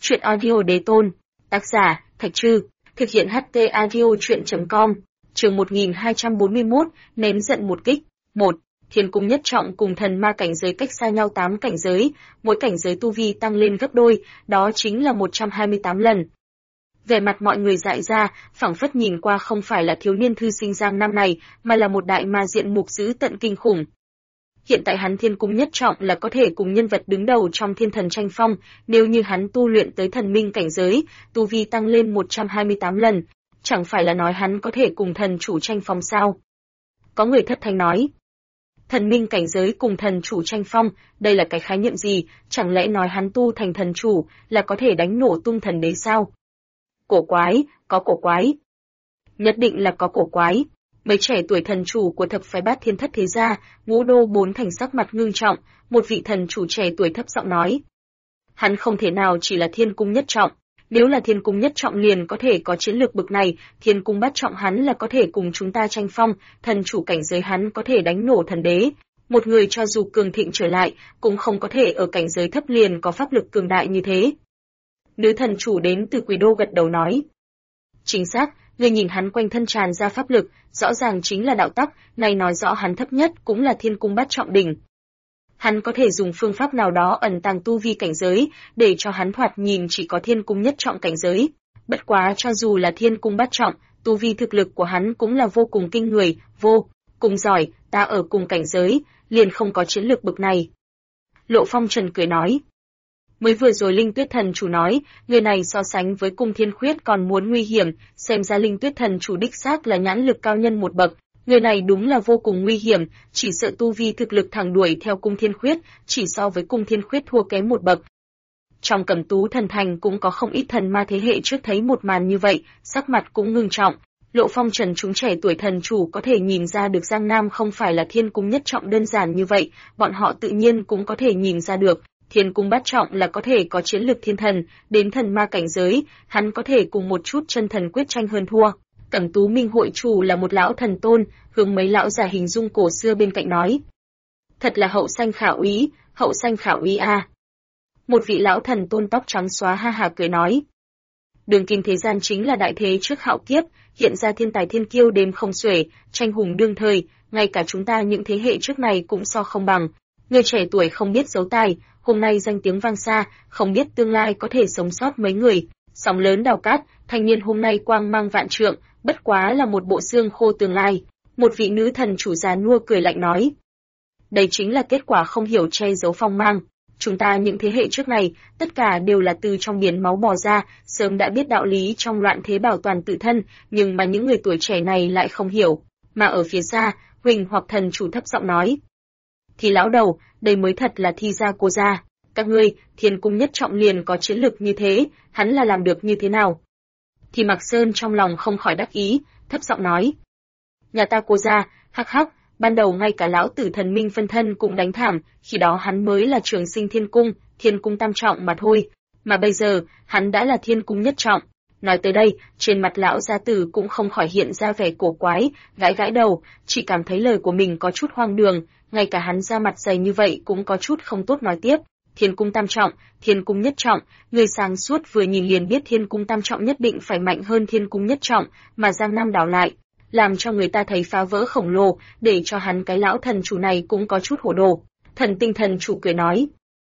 Chuyện audio đế tôn. Tác giả, Thạch Trư. Thực hiện HT audio chuyện.com. Chương 1241, nén giận một kích. 1. Thiên cung nhất trọng cùng thần ma cảnh giới cách xa nhau 8 cảnh giới, mỗi cảnh giới tu vi tăng lên gấp đôi, đó chính là 128 lần. Vẻ mặt mọi người dại ra, phảng phất nhìn qua không phải là thiếu niên thư sinh Giang Nam này, mà là một đại ma diện mục dữ tận kinh khủng. Hiện tại hắn thiên cung nhất trọng là có thể cùng nhân vật đứng đầu trong thiên thần tranh phong, nếu như hắn tu luyện tới thần minh cảnh giới, tu vi tăng lên 128 lần, chẳng phải là nói hắn có thể cùng thần chủ tranh phong sao? Có người thất thanh nói. Thần minh cảnh giới cùng thần chủ tranh phong, đây là cái khái niệm gì, chẳng lẽ nói hắn tu thành thần chủ là có thể đánh nổ tung thần đế sao? Cổ quái, có cổ quái. Nhất định là có cổ quái. Mấy trẻ tuổi thần chủ của thập phái Bát Thiên Thất thế gia, Ngũ Đô Bốn Thành sắc mặt ngưng trọng, một vị thần chủ trẻ tuổi thấp giọng nói. Hắn không thể nào chỉ là thiên cung nhất trọng, nếu là thiên cung nhất trọng liền có thể có chiến lược bực này, thiên cung bát trọng hắn là có thể cùng chúng ta tranh phong, thần chủ cảnh giới hắn có thể đánh nổ thần đế. Một người cho dù cường thịnh trở lại, cũng không có thể ở cảnh giới thấp liền có pháp lực cường đại như thế. Nữ thần chủ đến từ Quỷ Đô gật đầu nói. Chính xác, người nhìn hắn quanh thân tràn ra pháp lực, rõ ràng chính là đạo tắc, này nói rõ hắn thấp nhất cũng là thiên cung bát trọng đỉnh. Hắn có thể dùng phương pháp nào đó ẩn tàng tu vi cảnh giới, để cho hắn thoạt nhìn chỉ có thiên cung nhất trọng cảnh giới. Bất quá cho dù là thiên cung bát trọng, tu vi thực lực của hắn cũng là vô cùng kinh người, vô cùng giỏi, ta ở cùng cảnh giới, liền không có chiến lược bực này. Lộ Phong Trần cười nói. Mới vừa rồi Linh Tuyết Thần chủ nói, người này so sánh với Cung Thiên Khuyết còn muốn nguy hiểm, xem ra Linh Tuyết Thần chủ đích xác là nhãn lực cao nhân một bậc. Người này đúng là vô cùng nguy hiểm, chỉ sợ tu vi thực lực thẳng đuổi theo Cung Thiên Khuyết, chỉ so với Cung Thiên Khuyết thua kém một bậc. Trong Cẩm Tú Thần Thành cũng có không ít thần ma thế hệ trước thấy một màn như vậy, sắc mặt cũng ngưng trọng. Lộ Phong Trần chúng trẻ tuổi thần chủ có thể nhìn ra được Giang Nam không phải là thiên cung nhất trọng đơn giản như vậy, bọn họ tự nhiên cũng có thể nhìn ra được. Thiên cung bát trọng là có thể có chiến lược thiên thần, đến thần ma cảnh giới, hắn có thể cùng một chút chân thần quyết tranh hơn thua. Cẩm Tú Minh hội chủ là một lão thần tôn, hướng mấy lão già hình dung cổ xưa bên cạnh nói. Thật là hậu sanh khả úy a. Một vị lão thần tôn tóc trắng xóa ha hà cười nói. Đường kim thế gian chính là đại thế trước hạo kiếp, hiện ra thiên tài thiên kiêu đêm không xuể, tranh hùng đương thời, ngay cả chúng ta những thế hệ trước này cũng so không bằng. Người trẻ tuổi không biết giấu tài, hôm nay danh tiếng vang xa, không biết tương lai có thể sống sót mấy người. Sóng lớn đào cát, thanh niên hôm nay quang mang vạn trượng, bất quá là một bộ xương khô tương lai. Một vị nữ thần chủ già nua cười lạnh nói. Đây chính là kết quả không hiểu che giấu phong mang. Chúng ta những thế hệ trước này, tất cả đều là từ trong biển máu bò ra, sớm đã biết đạo lý trong loạn thế bảo toàn tự thân, nhưng mà những người tuổi trẻ này lại không hiểu. Mà ở phía xa, Huỳnh hoặc thần chủ thấp giọng nói. Thì lão đầu, đây mới thật là thi gia cô gia. Các ngươi, thiên cung nhất trọng liền có chiến lực như thế, hắn là làm được như thế nào? Thì Mạc Sơn trong lòng không khỏi đắc ý, thấp giọng nói. Nhà ta cô gia, hắc hắc, ban đầu ngay cả lão tử thần minh phân thân cũng đánh thảm, khi đó hắn mới là trường sinh thiên cung tam trọng mà thôi. Mà bây giờ, hắn đã là thiên cung nhất trọng. Nói tới đây, trên mặt lão gia tử cũng không khỏi hiện ra vẻ cổ quái, gãi gãi đầu, chỉ cảm thấy lời của mình có chút hoang đường, ngay cả hắn ra mặt dày như vậy cũng có chút không tốt nói tiếp. Thiên cung tam trọng, thiên cung nhất trọng, người sáng suốt vừa nhìn liền biết thiên cung tam trọng nhất định phải mạnh hơn thiên cung nhất trọng, mà Giang Nam đảo lại, làm cho người ta thấy phá vỡ khổng lồ, để cho hắn cái lão thần chủ này cũng có chút hổ đồ. Thần tinh thần chủ cười nói.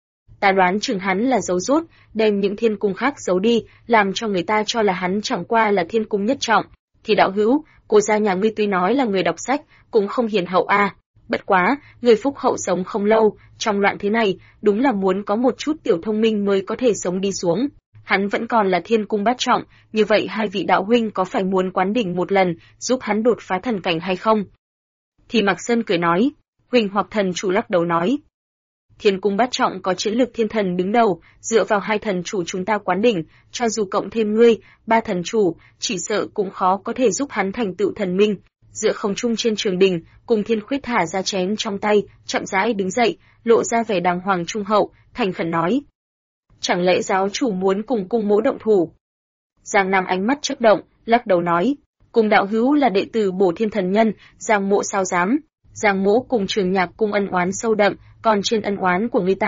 Ta đoán chừng hắn là giấu rốt, đem những thiên cung khác giấu đi, làm cho người ta cho là hắn chẳng qua là thiên cung nhất trọng. Thì đạo hữu, cô gia nhà ngươi tuy nói là người đọc sách, cũng không hiền hậu a. Bất quá, người phúc hậu sống không lâu, trong loạn thế này, đúng là muốn có một chút tiểu thông minh mới có thể sống đi xuống. Hắn vẫn còn là thiên cung bát trọng, như vậy hai vị đạo huynh có phải muốn quán đỉnh một lần, giúp hắn đột phá thần cảnh hay không? Thì Mạc Sơn cười nói, Huỳnh hoặc thần chủ lắc đầu nói. Thiên cung bát trọng có chiến lược thiên thần đứng đầu, dựa vào hai thần chủ chúng ta quán đỉnh, cho dù cộng thêm ngươi, ba thần chủ, chỉ sợ cũng khó có thể giúp hắn thành tựu thần minh. Dựa không trung trên trường đình, Cung Thiên Khuyết thả ra chén trong tay, chậm rãi đứng dậy, lộ ra vẻ đàng hoàng trung hậu, thành khẩn nói. Chẳng lẽ giáo chủ muốn cùng cung mỗ động thủ? Giang Nam ánh mắt chớp động, lắc đầu nói. Cung đạo hữu là đệ tử Bổ Thiên Thần Nhân, Giang mỗ sao dám. Giang mỗ cùng Trường Nhạc cung ân oán sâu đậm, còn trên ân oán của người ta,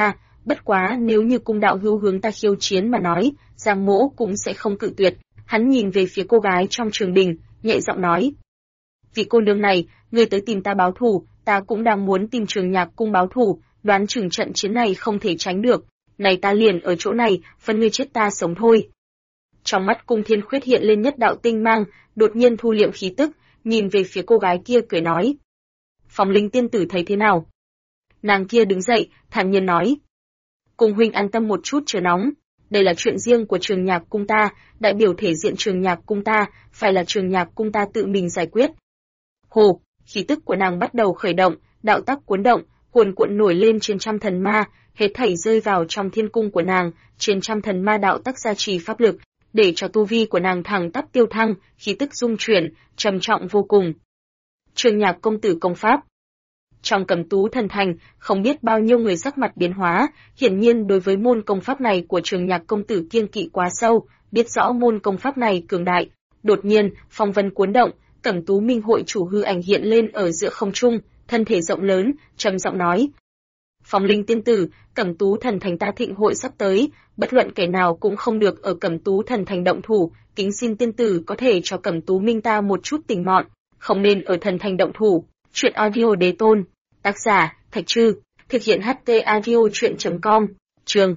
Bất quá nếu như cung đạo hữu hướng ta khiêu chiến mà nói, Giang Mỗ cũng sẽ không cự tuyệt. Hắn nhìn về phía cô gái trong trường đình, nhẹ giọng nói. Vị cô nương này, ngươi tới tìm ta báo thù, ta cũng đang muốn tìm Trường Nhạc cung báo thù, đoán chừng trận chiến này không thể tránh được. Này ta liền ở chỗ này, phân ngươi chết ta sống thôi. Trong mắt Cung Thiên Khuyết hiện lên nhất đạo tinh mang, đột nhiên thu liệm khí tức, nhìn về phía cô gái kia cười nói. Phong Linh tiên tử thấy thế nào? Nàng kia đứng dậy, thản nhiên nói. Cung huynh an tâm một chút chờ nóng. Đây là chuyện riêng của Trường Nhạc cung ta, đại biểu thể diện Trường Nhạc cung ta, phải là Trường Nhạc cung ta tự mình giải quyết. Hồ, khí tức của nàng bắt đầu khởi động, đạo tắc cuốn động, cuồn cuộn nổi lên trên trăm thần ma, hết thảy rơi vào trong thiên cung của nàng, trên trăm thần ma đạo tắc gia trì pháp lực, để cho tu vi của nàng thẳng tắp tiêu thăng, khí tức dung chuyển, trầm trọng vô cùng. Trường Nhạc công tử công pháp. Trong Cẩm Tú thần thành, không biết bao nhiêu người sắc mặt biến hóa, hiển nhiên đối với môn công pháp này của Trường Nhạc công tử kiêng kỵ quá sâu, biết rõ môn công pháp này cường đại. Đột nhiên, phong vân cuốn động, Cẩm Tú Minh hội chủ hư ảnh hiện lên ở giữa không trung, thân thể rộng lớn, trầm giọng nói: "Phong Linh tiên tử, Cẩm Tú thần thành ta thịnh hội sắp tới, bất luận kẻ nào cũng không được ở Cẩm Tú thần thành động thủ, kính xin tiên tử có thể cho Cẩm Tú Minh ta một chút tình mọn, không nên ở thần thành động thủ." Truyện audio đế tôn, tác giả Thạch Trư, thực hiện HT audio truyện.com, chương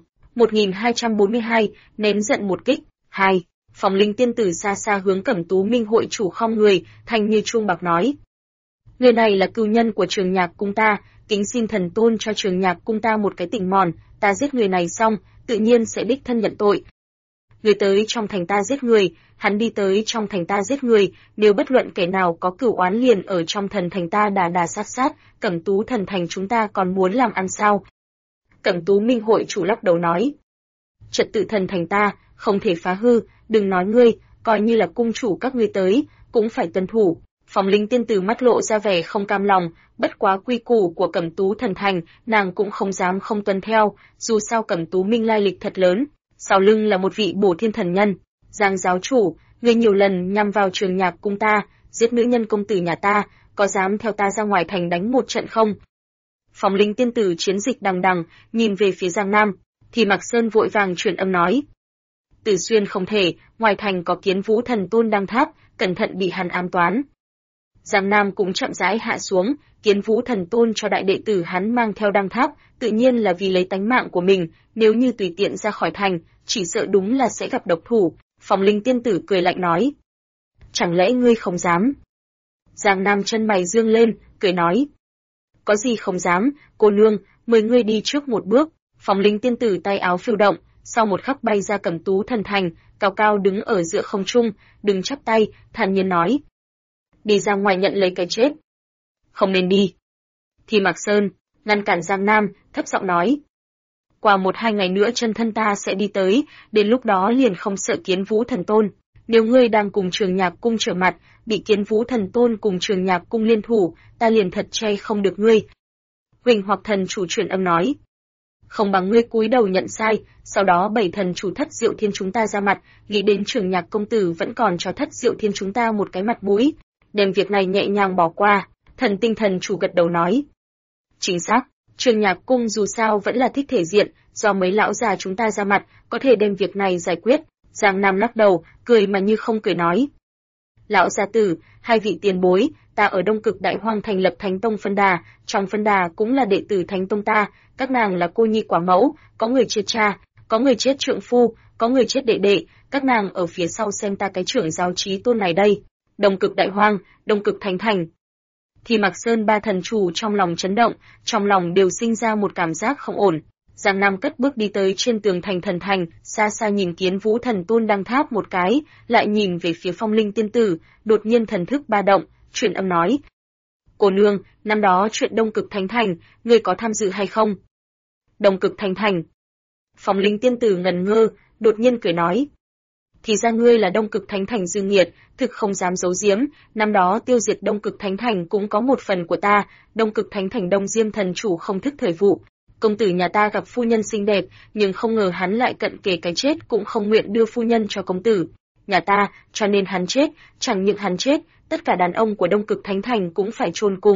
1242, nén giận một kích, 2. Phong Linh tiên tử xa xa hướng Cẩm Tú Minh hội chủ không người, thanh như chuông bạc nói: "Người này là cừu nhân của Trường Nhạc cung ta, kính xin thần tôn cho Trường Nhạc cung ta một cái tỉnh mòn, ta giết người này xong, tự nhiên sẽ đích thân nhận tội. Người tới trong thành ta giết người, hắn đi tới trong thành ta giết người, nếu bất luận kẻ nào có cửu oán liền ở trong thần thành ta đà sát sát, Cẩm Tú thần thành chúng ta còn muốn làm ăn sao?" Cẩm Tú Minh hội chủ lắc đầu nói: "Trật tự thần thành ta không thể phá hư, đừng nói ngươi, coi như là cung chủ các ngươi tới, cũng phải tuân thủ." Phong Linh tiên tử mắt lộ ra vẻ không cam lòng, bất quá quy củ của Cẩm Tú thần thành, nàng cũng không dám không tuân theo, dù sao Cẩm Tú Minh lai lịch thật lớn, sau lưng là một vị bổ thiên thần nhân. "Giang giáo chủ, ngươi nhiều lần nhằm vào Trường Nhạc cung ta, giết nữ nhân công tử nhà ta, có dám theo ta ra ngoài thành đánh một trận không?" Phong Linh tiên tử chiến dịch đằng đằng, nhìn về phía Giang Nam, thì Mạc Sơn vội vàng truyền âm nói: "Tử Xuyên không thể, ngoài thành có Kiến Vũ thần tôn đang tháp, cẩn thận bị hắn ám toán." Giang Nam cũng chậm rãi hạ xuống, Kiến Vũ thần tôn cho đại đệ tử hắn mang theo đăng tháp, tự nhiên là vì lấy tánh mạng của mình, nếu như tùy tiện ra khỏi thành, chỉ sợ đúng là sẽ gặp độc thủ. Phong Linh tiên tử cười lạnh nói: "Chẳng lẽ ngươi không dám?" Giang Nam chân mày dương lên, cười nói: "Có gì không dám, cô nương, mời ngươi đi trước một bước." Phong Linh tiên tử tay áo phiêu động, sau một khắc bay ra Cẩm Tú thần thành, cao cao đứng ở giữa không trung, đứng chắp tay, thản nhiên nói: "Đi ra ngoài nhận lấy cái chết." "Không nên đi." Thì Mạc Sơn ngăn cản Giang Nam, thấp giọng nói: "Qua 1-2 ngày nữa chân thân ta sẽ đi tới, đến lúc đó liền không sợ Kiến Vũ thần tôn. Nếu ngươi đang cùng Trường Nhạc cung trở mặt, bị Kiến Vũ thần tôn cùng Trường Nhạc cung liên thủ, ta liền thật chay không được ngươi." Huỳnh Hoặc thần chủ truyền âm nói: "Không bằng ngươi cúi đầu nhận sai, sau đó 7 thần chủ Thất Diệu Thiên chúng ta ra mặt, nghĩ đến Trường Nhạc công tử vẫn còn cho Thất Diệu Thiên chúng ta một cái mặt mũi, đem việc này nhẹ nhàng bỏ qua." Thần Tinh thần chủ gật đầu nói: "Chính xác, Trường Nhạc cung dù sao vẫn là thích thể diện, do mấy lão già chúng ta ra mặt, có thể đem việc này giải quyết." Giang Nam lắc đầu, cười mà như không cười nói: "Lão gia tử, hai vị tiền bối, ta ở Đông Cực Đại Hoang thành lập Thánh Tông phân đà, trong phân đà cũng là đệ tử Thánh Tông ta, các nàng là cô nhi quả mẫu, có người chết cha, có người chết trượng phu, có người chết đệ đệ, các nàng ở phía sau xem ta cái trưởng giáo chí tôn này đây." Đông Cực Đại Hoang, Đông Cực Thánh Thành. Thì Mạc Sơn ba thần chủ trong lòng chấn động, trong lòng đều sinh ra một cảm giác không ổn. Giang Nam cất bước đi tới trên tường thành thần thành, xa xa nhìn Kiến Vũ thần tôn đang tháp một cái, lại nhìn về phía Phong Linh tiên tử, đột nhiên thần thức ba động, truyền âm nói: "Cô nương, năm đó chuyện Đông Cực Thánh Thành, ngươi có tham dự hay không?" "Đông Cực Thánh Thành?" Phong Linh tiên tử ngần ngơ, đột nhiên cười nói: "Thì ra ngươi là Đông Cực Thánh Thành dư nghiệt, thực không dám giấu giếm, năm đó tiêu diệt Đông Cực Thánh Thành cũng có một phần của ta, Đông Cực Thánh Thành Đông Diêm thần chủ không thức thời vụ. Công tử nhà ta gặp phu nhân xinh đẹp, nhưng không ngờ hắn lại cận kề cái chết cũng không nguyện đưa phu nhân cho công tử nhà ta, cho nên hắn chết, chẳng những hắn chết, tất cả đàn ông của Đông Cực Thánh Thành cũng phải chôn cùng.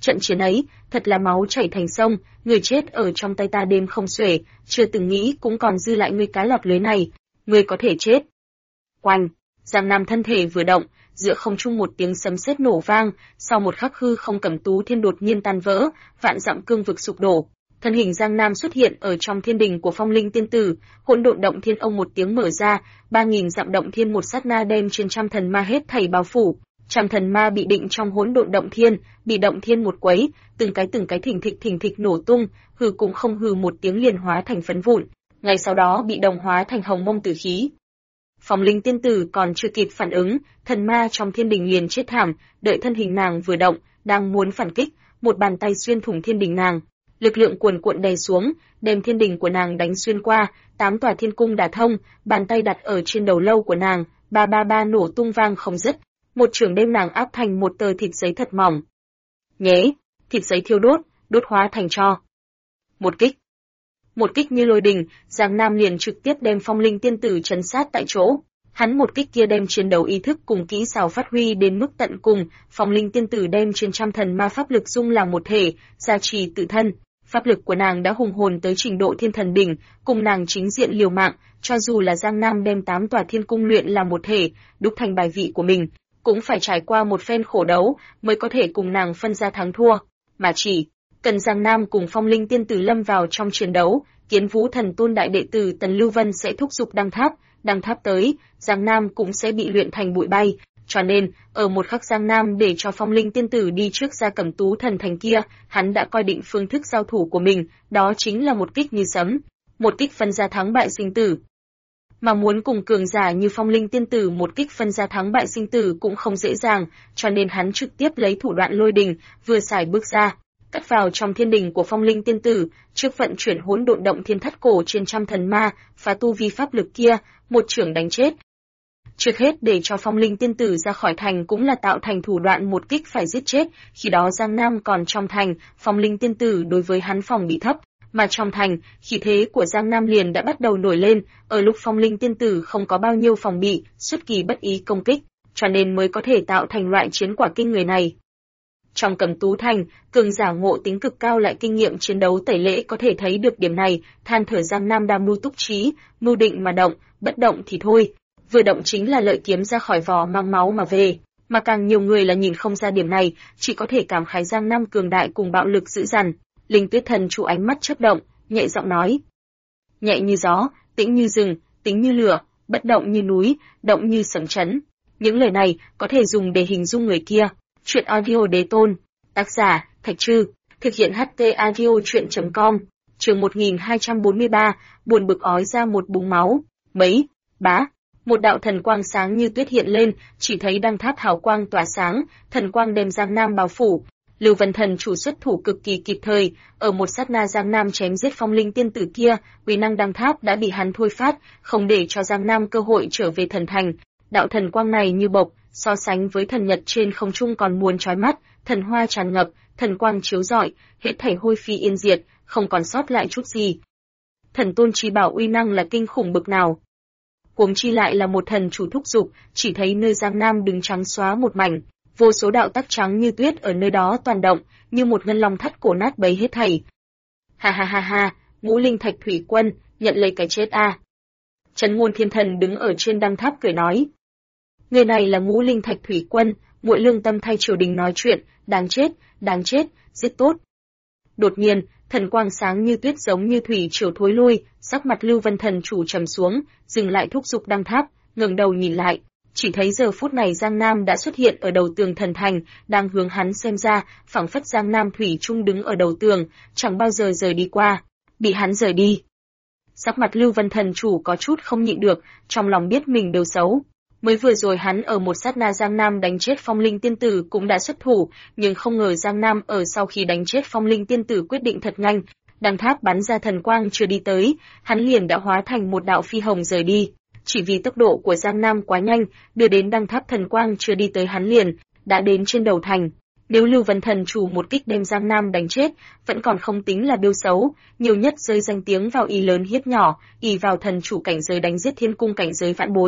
Trận chiến ấy, thật là máu chảy thành sông, người chết ở trong tay ta đêm không xuể, chưa từng nghĩ cũng còn dư lại ngươi cái lọt lưới này, ngươi có thể chết. Oanh, Giang Nam thân thể vừa động, giữa không trung một tiếng sấm sét nổ vang, sau một khắc hư không Cẩm Tú Thiên đột nhiên tan vỡ, vạn dặm cương vực sụp đổ. Thân hình Giang Nam xuất hiện ở trong thiên đình của Phong Linh Tiên Tử, hỗn độn động thiên ông một tiếng mở ra, 3000 dặm động thiên một sát na đem trên trăm thần ma hết thảy bao phủ. Trăm thần ma bị định trong hỗn độn động thiên, bị động thiên một quấy, từng cái thình thịch nổ tung, hư cũng không hư một tiếng liền hóa thành phấn vụn, ngay sau đó bị đồng hóa thành hồng mông tử khí. Phong Linh Tiên Tử còn chưa kịp phản ứng, thần ma trong thiên đình liền chết thảm, đợi thân hình nàng vừa động, đang muốn phản kích, một bàn tay xuyên thủng thiên đình nàng. Lực lượng cuồn cuộn đè xuống, đem thiên đình của nàng đánh xuyên qua, 8 tòa thiên cung đả thông, bàn tay đặt ở trên đầu lâu của nàng, ba ba ba nổ tung vang không dứt, một chưởng đem nàng áp thành một tờ thịt giấy thật mỏng. Nhé, thịt giấy thiêu đốt, đốt hóa thành tro. Một kích như lôi đình, Giang Nam liền trực tiếp đem Phong Linh Tiên Tử trấn sát tại chỗ. Hắn một kích kia đem chiến đấu ý thức cùng kỹ xảo phát huy đến mức tận cùng, Phong Linh Tiên Tử đem trên trăm thần ma pháp lực dung làm một thể, gia trì tự thân. Pháp lực của nàng đã hùng hồn tới trình độ thiên thần đỉnh, cùng nàng chính diện liều mạng, cho dù là Giang Nam đem 8 tòa thiên cung luyện làm một thể, đúc thành bài vị của mình, cũng phải trải qua một phen khổ đấu mới có thể cùng nàng phân ra thắng thua, mà chỉ cần Giang Nam cùng Phong Linh Tiên Tử lâm vào trong chiến đấu, Kiến Vũ Thần Tôn đại đệ tử Tần Lưu Vân sẽ thúc giục đăng tháp tới, Giang Nam cũng sẽ bị luyện thành bụi bay, cho nên, ở một khắc Giang Nam để cho Phong Linh Tiên Tử đi trước ra Cẩm Tú Thần Thành kia, hắn đã coi định phương thức giao thủ của mình, đó chính là một kích như sấm, một kích phân ra thắng bại sinh tử. Mà muốn cùng cường giả như Phong Linh Tiên Tử một kích phân ra thắng bại sinh tử cũng không dễ dàng, cho nên hắn trực tiếp lấy thủ đoạn lôi đình, vừa xài bước ra, cắt vào trong thiên đình của Phong Linh Tiên Tử, trước vận chuyển hỗn độn động thiên thất cổ trên trăm thần ma, phá tu vi pháp lực kia, một chưởng đánh chết. Trước hết để cho Phong Linh Tiên Tử ra khỏi thành cũng là tạo thành thủ đoạn một kích phải giết chết, khi đó Giang Nam còn trong thành, Phong Linh Tiên Tử đối với hắn phòng bị thấp, mà trong thành, khí thế của Giang Nam liền đã bắt đầu nổi lên, ở lúc Phong Linh Tiên Tử không có bao nhiêu phòng bị, xuất kỳ bất ý công kích, cho nên mới có thể tạo thành loại chiến quả kinh người này. Trong Cẩm Tú Thành, cường giả ngộ tính cực cao lại kinh nghiệm chiến đấu tẩy lễ có thể thấy được điểm này, than thở Giang Nam đam mưu túc trí, mưu định mà động, bất động thì thôi. Vừa động chính là lợi kiếm ra khỏi vỏ mang máu mà về, mà càng nhiều người là nhìn không ra điểm này, chỉ có thể cảm khái Giang Nam cường đại cùng bạo lực dữ dằn. Linh Tuyết Thần chủ ánh mắt chớp động, nhẹ giọng nói: nhẹ như gió, tĩnh như rừng, tính như lửa, bất động như núi, động như sấm chấn. Những lời này có thể dùng để hình dung người kia. Truyện audio Đế Tôn, tác giả Thạch Trư, thực hiện HT audio truyện.com. Chương 1243, buồn bực ói ra một búng máu. Mấy, bá, một đạo thần quang sáng như tuyết hiện lên, chỉ thấy đăng tháp hào quang tỏa sáng, thần quang đem Giang Nam bao phủ. Lưu Vân Thần chủ xuất thủ cực kỳ kịp thời, ở một sát na Giang Nam chém giết Phong Linh Tiên Tử kia, uy năng đăng tháp đã bị hắn thôi phát, không để cho Giang Nam cơ hội trở về thần thành. Đạo thần quang này như bộc, so sánh với thần nhật trên không trung còn muốn chói mắt, thần hoa tràn ngập, thần quang chiếu rọi, hết thảy hôi phi yên diệt, không còn sót lại chút gì. Thần tôn chi bảo uy năng là kinh khủng bực nào. Huống chi lại là một thần chủ thúc giục, chỉ thấy nơi Giang Nam đứng trắng xóa một mảnh, vô số đạo tắc trắng như tuyết ở nơi đó toàn động, như một ngân long thắt cổ nát bấy hết thảy. Ha ha ha ha, Ngũ Linh Thạch Thủy Quân, nhận lấy cái chết a. Trấn Ngôn Thiên Thần đứng ở trên đăng tháp cười nói: người này là Ngũ Linh Thạch Thủy Quân, muội lương tâm thay triều đình nói chuyện, đáng chết, giết tốt. Đột nhiên, thần quang sáng như tuyết giống như thủy triều thối lui, sắc mặt Lưu Vân Thần chủ trầm xuống, dừng lại thúc giục đăng tháp, ngẩng đầu nhìn lại, chỉ thấy giờ phút này Giang Nam đã xuất hiện ở đầu tường thần thành, đang hướng hắn xem ra, phảng phất Giang Nam thủy chung đứng ở đầu tường, chẳng bao giờ rời đi qua, bị hắn rời đi. Sắc mặt Lưu Vân Thần chủ có chút không nhịn được, trong lòng biết mình đều xấu. Mới vừa rồi hắn ở một sát na Giang Nam đánh chết Phong Linh Tiên Tử cũng đã xuất thủ, nhưng không ngờ Giang Nam ở sau khi đánh chết Phong Linh Tiên Tử quyết định thật nhanh, đăng tháp bắn ra thần quang chưa đi tới, hắn liền đã hóa thành một đạo phi hồng rời đi. Chỉ vì tốc độ của Giang Nam quá nhanh, đưa đến đăng tháp thần quang chưa đi tới hắn liền đã đến trên đầu thành. Nếu Lưu Vân Thần chủ một kích đem Giang Nam đánh chết, vẫn còn không tính là biêu xấu, nhiều nhất rơi danh tiếng vào ý lớn hiếp nhỏ, ỷ vào thần chủ cảnh giới đánh giết thiên cung cảnh giới vãn bối.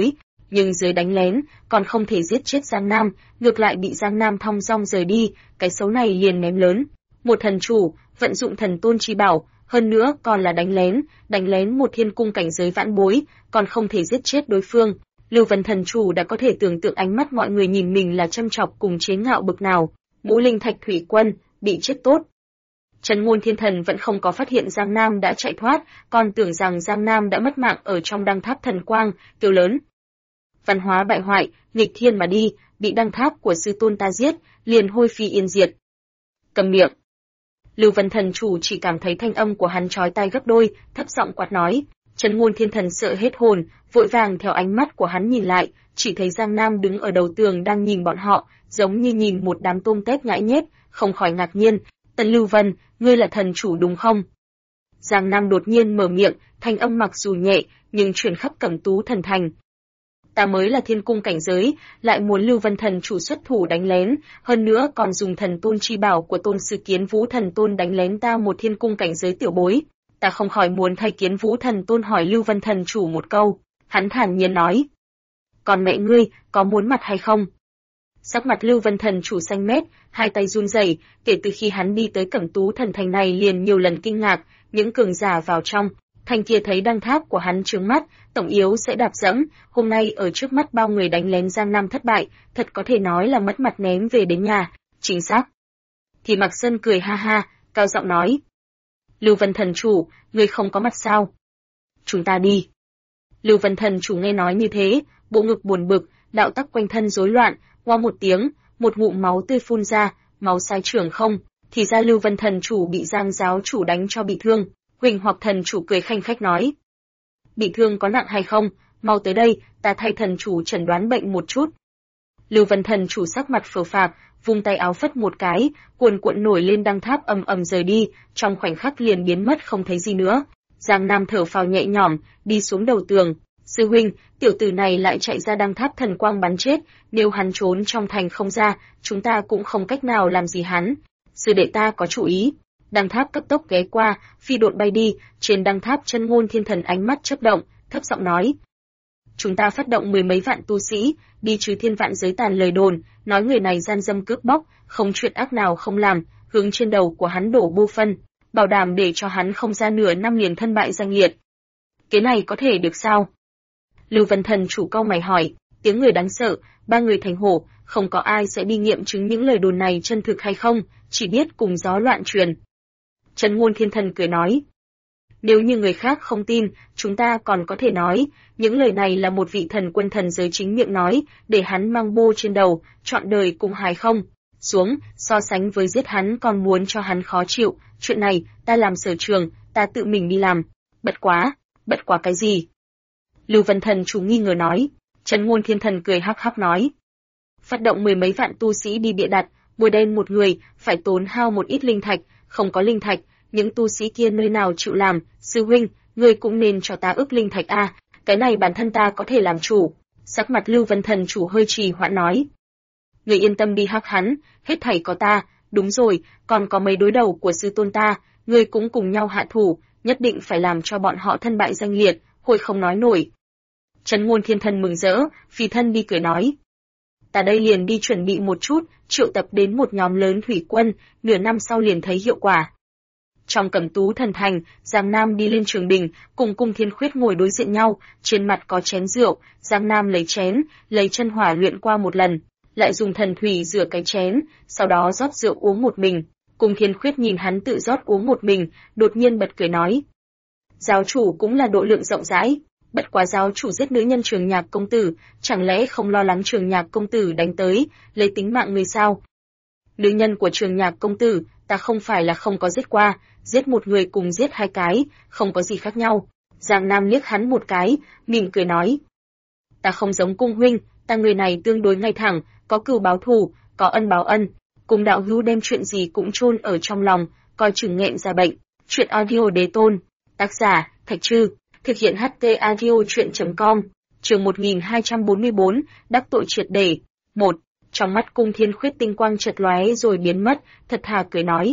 nhưng dưới đánh lén, còn không thể giết chết Giang Nam, ngược lại bị Giang Nam thong dong rời đi, cái xấu này liền ném lớn. Một thần chủ, vận dụng thần tôn chi bảo, hơn nữa còn là đánh lén một thiên cung cảnh giới vãn bối, còn không thể giết chết đối phương. Lưu Vân thần chủ đã có thể tưởng tượng ánh mắt mọi người nhìn mình là châm chọc cùng chế ngạo bực nào. Ngũ Linh Thạch Thủy Quân, bị chết tốt. Trấn Ngôn Thiên Thần vẫn không có phát hiện Giang Nam đã chạy thoát, còn tưởng rằng Giang Nam đã mất mạng ở trong đăng tháp thần quang, kêu lớn. Văn hóa bại hoại, nghịch thiên mà đi, bị đăng tháp của sư tôn ta giết, liền hôi phi yên diệt. Cầm miệng. Lưu Vân thần chủ chỉ cảm thấy thanh âm của hắn chói tai gấp đôi, thấp giọng quát nói. Trấn Ngôn Thiên Thần sợ hết hồn, vội vàng theo ánh mắt của hắn nhìn lại, chỉ thấy Giang Nam đứng ở đầu tường đang nhìn bọn họ, giống như nhìn một đám tôm tép nhãi nhép, không khỏi ngạc nhiên. Tần Lưu Vân, ngươi là thần chủ đúng không? Giang Nam đột nhiên mở miệng, thanh âm mặc dù nhẹ, nhưng truyền khắp Cẩm Tú thần thành. Ta mới là thiên cung cảnh giới, lại muốn Lưu Vân thần chủ xuất thủ đánh lén, hơn nữa còn dùng thần tôn chi bảo của tôn sư Kiến Vũ thần tôn đánh lén ta một thiên cung cảnh giới tiểu bối. Ta không khỏi muốn thay Kiến Vũ thần tôn hỏi Lưu Vân thần chủ một câu. Hắn thản nhiên nói. Còn mẹ ngươi, có muốn mặt hay không? Sắc mặt Lưu Vân thần chủ xanh mét, hai tay run rẩy, kể từ khi hắn đi tới Cẩm Tú thần thành này liền nhiều lần kinh ngạc, những cường giả vào trong, thành kia thấy đăng tháp của hắn trướng mắt, tổng yếu sẽ đạp dẫm, hôm nay ở trước mắt bao người đánh lén Giang Nam thất bại, thật có thể nói là mất mặt ném về đến nhà, chính xác. Thì Mạc Sơn cười ha ha, cao giọng nói. Lưu Vân thần chủ, ngươi không có mặt sao? Chúng ta đi. Lưu Vân thần chủ nghe nói như thế, bộ ngực buồn bực, đạo tắc quanh thân rối loạn, qua một tiếng, một ngụm máu tươi phun ra, máu sai trưởng không, thì ra Lưu Vân thần chủ bị Giang giáo chủ đánh cho bị thương. Huỳnh Hoặc thần chủ cười khanh khách nói. Bị thương có nặng hay không, mau tới đây, ta thay thần chủ chẩn đoán bệnh một chút. Lưu Vân thần chủ sắc mặt phờ phạc, vung tay áo phất một cái, cuồn cuộn nổi lên đăng tháp ầm ầm rời đi, trong khoảnh khắc liền biến mất không thấy gì nữa. Giang Nam thở phào nhẹ nhõm, đi xuống đầu tường. Sư huynh, tiểu tử này lại chạy ra đăng tháp thần quang bắn chết, nếu hắn trốn trong thành không ra, chúng ta cũng không cách nào làm gì hắn. Sư đệ ta có chủ ý. Đăng tháp cấp tốc ghé qua, phi độn bay đi, trên đăng tháp Trấn Ngôn Thiên Thần ánh mắt chớp động, thấp giọng nói. Chúng ta phát động 10 mấy vạn tu sĩ, đi trừ thiên vạn giới tàn lời đồn, nói người này gian dâm cướp bóc, không chuyện ác nào không làm, hướng trên đầu của hắn đổ bô phân, bảo đảm để cho hắn không ra nửa năm liền thân bại danh liệt. Cái này có thể được sao? Lưu Vân thần chủ cau mày hỏi, tiếng người đáng sợ, ba người thành hổ, không có ai sẽ đi nghiệm chứng những lời đồn này chân thực hay không, chỉ biết cùng gió loạn truyền. Trấn Ngôn Thiên Thần cười nói. Nếu như người khác không tin, chúng ta còn có thể nói, những lời này là một vị thần quân thần giới chính miệng nói, để hắn mang bô trên đầu, trọn đời cùng hài không. Xuống, so sánh với giết hắn còn muốn cho hắn khó chịu, chuyện này, ta làm sở trường, ta tự mình đi làm. Bất quá cái gì? Lưu Vân thần chủ nghi ngờ nói. Trấn Ngôn Thiên Thần cười hắc hắc nói. Phát động 10 mấy vạn tu sĩ đi bịa đặt, bùa đen một người, phải tốn hao một ít linh thạch, không có linh thạch, những tu sĩ kia nơi nào chịu làm, sư huynh, ngươi cũng nên cho ta ức linh thạch a, cái này bản thân ta có thể làm chủ. Sắc mặt Lưu Vân thần chủ hơi trì hoãn nói. Ngươi yên tâm đi hắc hắn, hết thảy có ta, đúng rồi, còn có mấy đối đầu của sư tôn ta, ngươi cũng cùng nhau hạ thủ, nhất định phải làm cho bọn họ thân bại danh liệt, hồi không nói nổi. Trấn Ngôn Thiên Thần mừng rỡ, phi thân đi cười nói. Ta đây liền đi chuẩn bị một chút, triệu tập đến một nhóm lớn thủy quân, nửa năm sau liền thấy hiệu quả. Trong Cẩm Tú thần thành, Giang Nam đi lên trường đình, cùng Cung Thiên Khuyết ngồi đối diện nhau, trên mặt có chén rượu, Giang Nam lấy chén, lấy chân hỏa luyện qua một lần, lại dùng thần thủy rửa cái chén, sau đó rót rượu uống một mình. Cung Thiên Khuyết nhìn hắn tự rót uống một mình, đột nhiên bật cười nói. Giáo chủ cũng là độ lượng rộng rãi, bất quá giáo chủ giết nữ nhân Trường Nhạc công tử, chẳng lẽ không lo lắng Trường Nhạc công tử đánh tới, lấy tính mạng người sao? Nữ nhân của Trường Nhạc công tử, ta không phải là không có giết qua, giết một người cùng giết hai cái, không có gì khác nhau. Giang Nam liếc hắn một cái, mỉm cười nói. Ta không giống Cung huynh, ta người này tương đối ngay thẳng, có cừu báo thù, có ân báo ân, cùng đạo hữu đem chuyện gì cũng chôn ở trong lòng, coi chừng nghẹn ra bệnh. Chuyện audio đế tôn, tác giả, Thạch Trư, thực hiện HT audio chuyện.com, chương 1244, đắc tội triệt để. 1. Trong mắt Cung Thiên Khuyết tinh quang chợt lóe rồi biến mất, thật thà cười nói.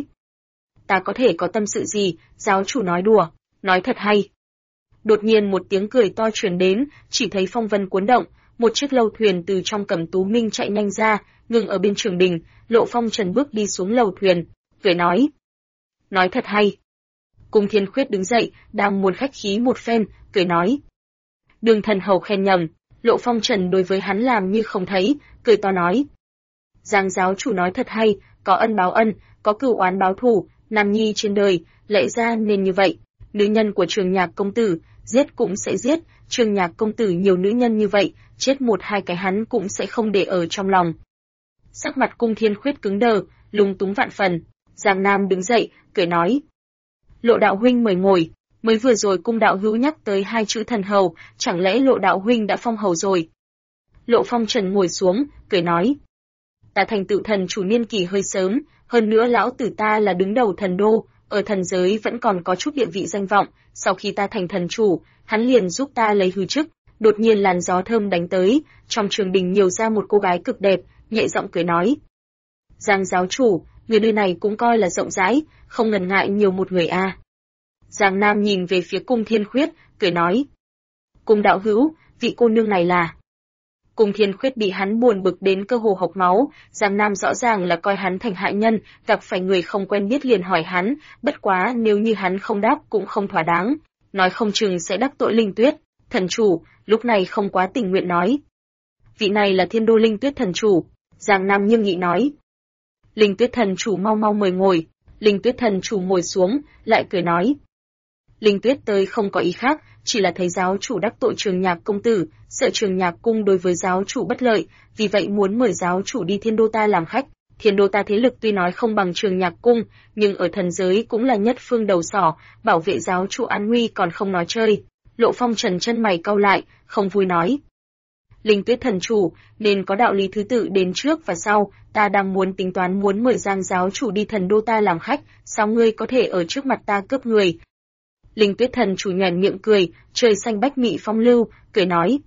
Ta có thể có tâm sự gì, giáo chủ nói đùa, nói thật hay. Đột nhiên một tiếng cười to truyền đến, chỉ thấy phong vân cuốn động, một chiếc lâu thuyền từ trong Cẩm Tú Minh chạy nhanh ra, ngừng ở bên trường đình. Lộ Phong Trần bước đi xuống lầu thuyền, cười nói thật hay. Cung Thiên Khuyết đứng dậy, đang muốn khách khí một phen, cười nói: Đường thần hầu khen nhầm. Lộ Phong Trần đối với hắn làm như không thấy, cười to nói: Giang giáo chủ nói thật hay, có ân báo ân, có cửu oán báo thù, nam nhi trên đời, lẽ ra nên như vậy. Nữ nhân của Trường Nhạc công tử, giết cũng sẽ giết, Trường Nhạc công tử nhiều nữ nhân như vậy, chết một hai cái hắn cũng sẽ không để ở trong lòng. Sắc mặt Cung Thiên Khuyết cứng đờ, lúng túng vạn phần. Giang Nam đứng dậy, cười nói: Lộ đạo huynh mời ngồi. Mới vừa rồi Cung đạo hữu nhắc tới hai chữ thần hầu, chẳng lẽ Lộ đạo huynh đã phong hầu rồi? Lộ Phong Trần ngồi xuống, cười nói: Ta thành tựu thần chủ niên kỳ hơi sớm, hơn nữa lão tử ta là đứng đầu thần đô, ở thần giới vẫn còn có chút địa vị danh vọng, sau khi ta thành thần chủ, hắn liền giúp ta lấy hư chức. Đột nhiên làn gió thơm đánh tới, trong trường đình nhiều ra một cô gái cực đẹp, nhẹ giọng cười nói: Giang giáo chủ, người nơi này cũng coi là rộng rãi, không ngần ngại nhiều một người a. Giang Nam nhìn về phía Cung Thiên Khuyết, cười nói: Cung đạo hữu, vị cô nương này là... Cung Thiên Khuyết bị hắn buồn bực đến cơ hồ hộc máu, Giang Nam rõ ràng là coi hắn thành hại nhân, gặp phải người không quen biết liền hỏi hắn, bất quá nếu như hắn không đáp cũng không thỏa đáng, nói không chừng sẽ đắc tội Linh Tuyết. Thần chủ, lúc này không quá tình nguyện nói: Vị này là Thiên Đô Linh Tuyết thần chủ. Giang Nam nghiêm nghị nói: Linh Tuyết thần chủ mau mau mời ngồi. Linh Tuyết thần chủ ngồi xuống, lại cười nói: Linh Tuyết tới không có ý khác, chỉ là thấy giáo chủ đắc tội Trường Nhạc công tử, sợ Trường Nhạc cung đối với giáo chủ bất lợi, vì vậy muốn mời giáo chủ đi Thiên Đô ta làm khách. Thiên Đô ta thế lực tuy nói không bằng Trường Nhạc cung, nhưng ở thần giới cũng là nhất phương đầu sỏ, bảo vệ giáo chủ an nguy còn không nói chơi. Lộ Phong Trần chân mày cau lại, không vui nói: Linh Tuyết thần chủ, nên có đạo lý thứ tự đến trước và sau, ta đang tính toán muốn mời Giang giáo chủ đi thần đô ta làm khách, sao ngươi có thể ở trước mặt ta cướp người? Linh Tuyết thần chủ nhoẻn miệng cười, trời xanh bách mị phong lưu, cười nói: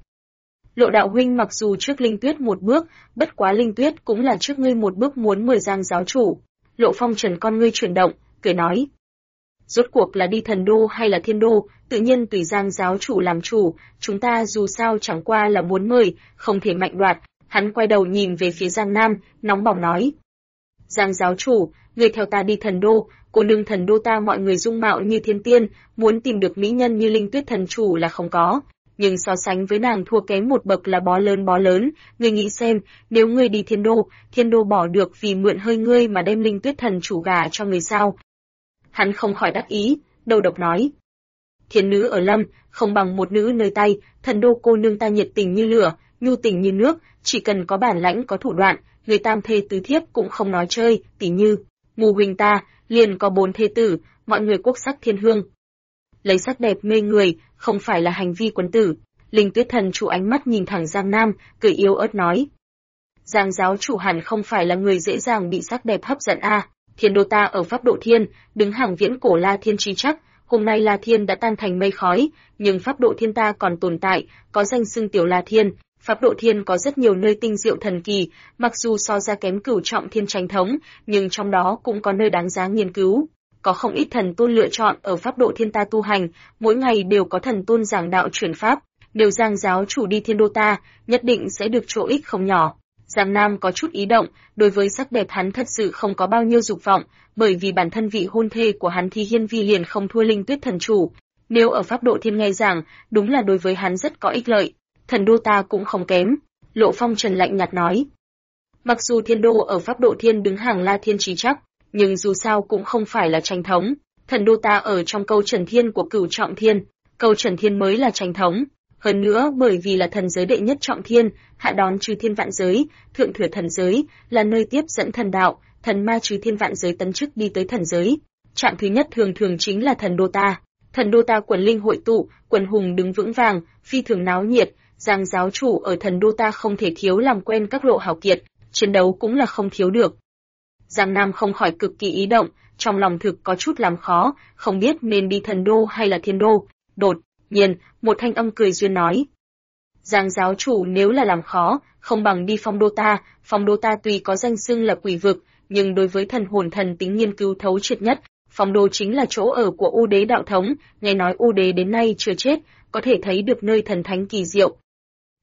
Lộ đạo huynh mặc dù trước Linh Tuyết một bước, bất quá Linh Tuyết cũng là trước ngươi một bước muốn mời Giang giáo chủ. Lộ Phong Trần con ngươi chuyển động, cười nói: Rốt cuộc là đi thần đô hay là thiên đô, tự nhiên tùy Giang giáo chủ làm chủ, chúng ta dù sao chẳng qua là muốn mời, không thể mạnh đoạt. Hắn quay đầu nhìn về phía Giang Nam, nóng bỏng nói: Giang giáo chủ, người theo ta đi thần đô, cô nương thần đô ta mọi người dung mạo như thiên tiên, muốn tìm được mỹ nhân như Linh Tuyết thần chủ là không có, nhưng so sánh với nàng thua kém một bậc là bó lớn, ngươi nghĩ xem, nếu ngươi đi thiên đô bỏ được vì mượn hơi ngươi mà đem Linh Tuyết thần chủ gả cho người sao? Hắn không khỏi đắc ý, đầu độc nói: Thiên nữ ở lâm, không bằng một nữ nơi tay, thần đô cô nương ta nhiệt tình như lửa, nhu tình như nước, chỉ cần có bản lãnh có thủ đoạn, người tam thê tứ thiếp cũng không nói chơi, tỉ như Ngô huynh ta, liền có 4 thê tử, mọi người quốc sắc thiên hương. Lấy sắc đẹp mê người, không phải là hành vi quân tử. Linh Tuyết thần chủ ánh mắt nhìn thẳng Giang Nam, cười yếu ớt nói: Giang giáo chủ hẳn không phải là người dễ dàng bị sắc đẹp hấp dẫn a. Thiên đô ta ở pháp độ thiên, đứng hàng viễn cổ La Thiên chi chắc, hôm nay La Thiên đã tan thành mây khói, nhưng pháp độ thiên ta còn tồn tại, có danh xưng tiểu La Thiên. Pháp độ thiên có rất nhiều nơi tinh diệu thần kỳ, mặc dù so ra kém Cửu Trọng Thiên Chánh thống, nhưng trong đó cũng có nơi đáng giá nghiên cứu. Có không ít thần tôn lựa chọn ở pháp độ thiên ta tu hành, mỗi ngày đều có thần tôn giảng đạo truyền pháp. Nếu Giang giáo chủ đi thiên đô ta, nhất định sẽ được chỗ ích không nhỏ. Giang Nam có chút ý động, đối với sắc đẹp hắn thật sự không có bao nhiêu dục vọng, bởi vì bản thân vị hôn thê của hắn Thi Hiên Vi liền không thua Linh Tuyết thần chủ. Nếu ở pháp độ thiên nghe giảng, đúng là đối với hắn rất có ích lợi. Thần đô ta cũng không kém. Lộ Phong Trần lạnh nhạt nói: Mặc dù thiên đô ở pháp độ thiên đứng hàng La Thiên chí chắc, nhưng dù sao cũng không phải là chánh thống. Thần đô ta ở trong câu Trần Thiên của Cửu Trọng Thiên, câu Trần Thiên mới là chánh thống. Hơn nữa bởi vì là thần giới đệ nhất trọng thiên, hạ đón trừ thiên vạn giới, thượng thừa thần giới, là nơi tiếp dẫn thần đạo, thần ma trừ thiên vạn giới tấn chức đi tới thần giới. Trạm thứ nhất thường thường chính là thần đô ta. Thần đô ta quần linh hội tụ, quần hùng đứng vững vàng, phi thường náo nhiệt. Giang giáo chủ ở thần đô ta không thể thiếu làm quen các lộ hảo kiệt, chiến đấu cũng là không thiếu được. Giang Nam không khỏi cực kỳ ý động, trong lòng thực có chút làm khó, không biết nên đi thần đô hay là thiên đô. Đột nhiên, một thanh âm cười duyên nói: Giang giáo chủ nếu là làm khó, không bằng đi phong đô ta tuy có danh xưng là quỷ vực, nhưng đối với thần hồn thần tính nghiên cứu thấu triệt nhất, phong đô chính là chỗ ở của U Đế đạo thống, nghe nói U Đế đến nay chưa chết, có thể thấy được nơi thần thánh kỳ diệu.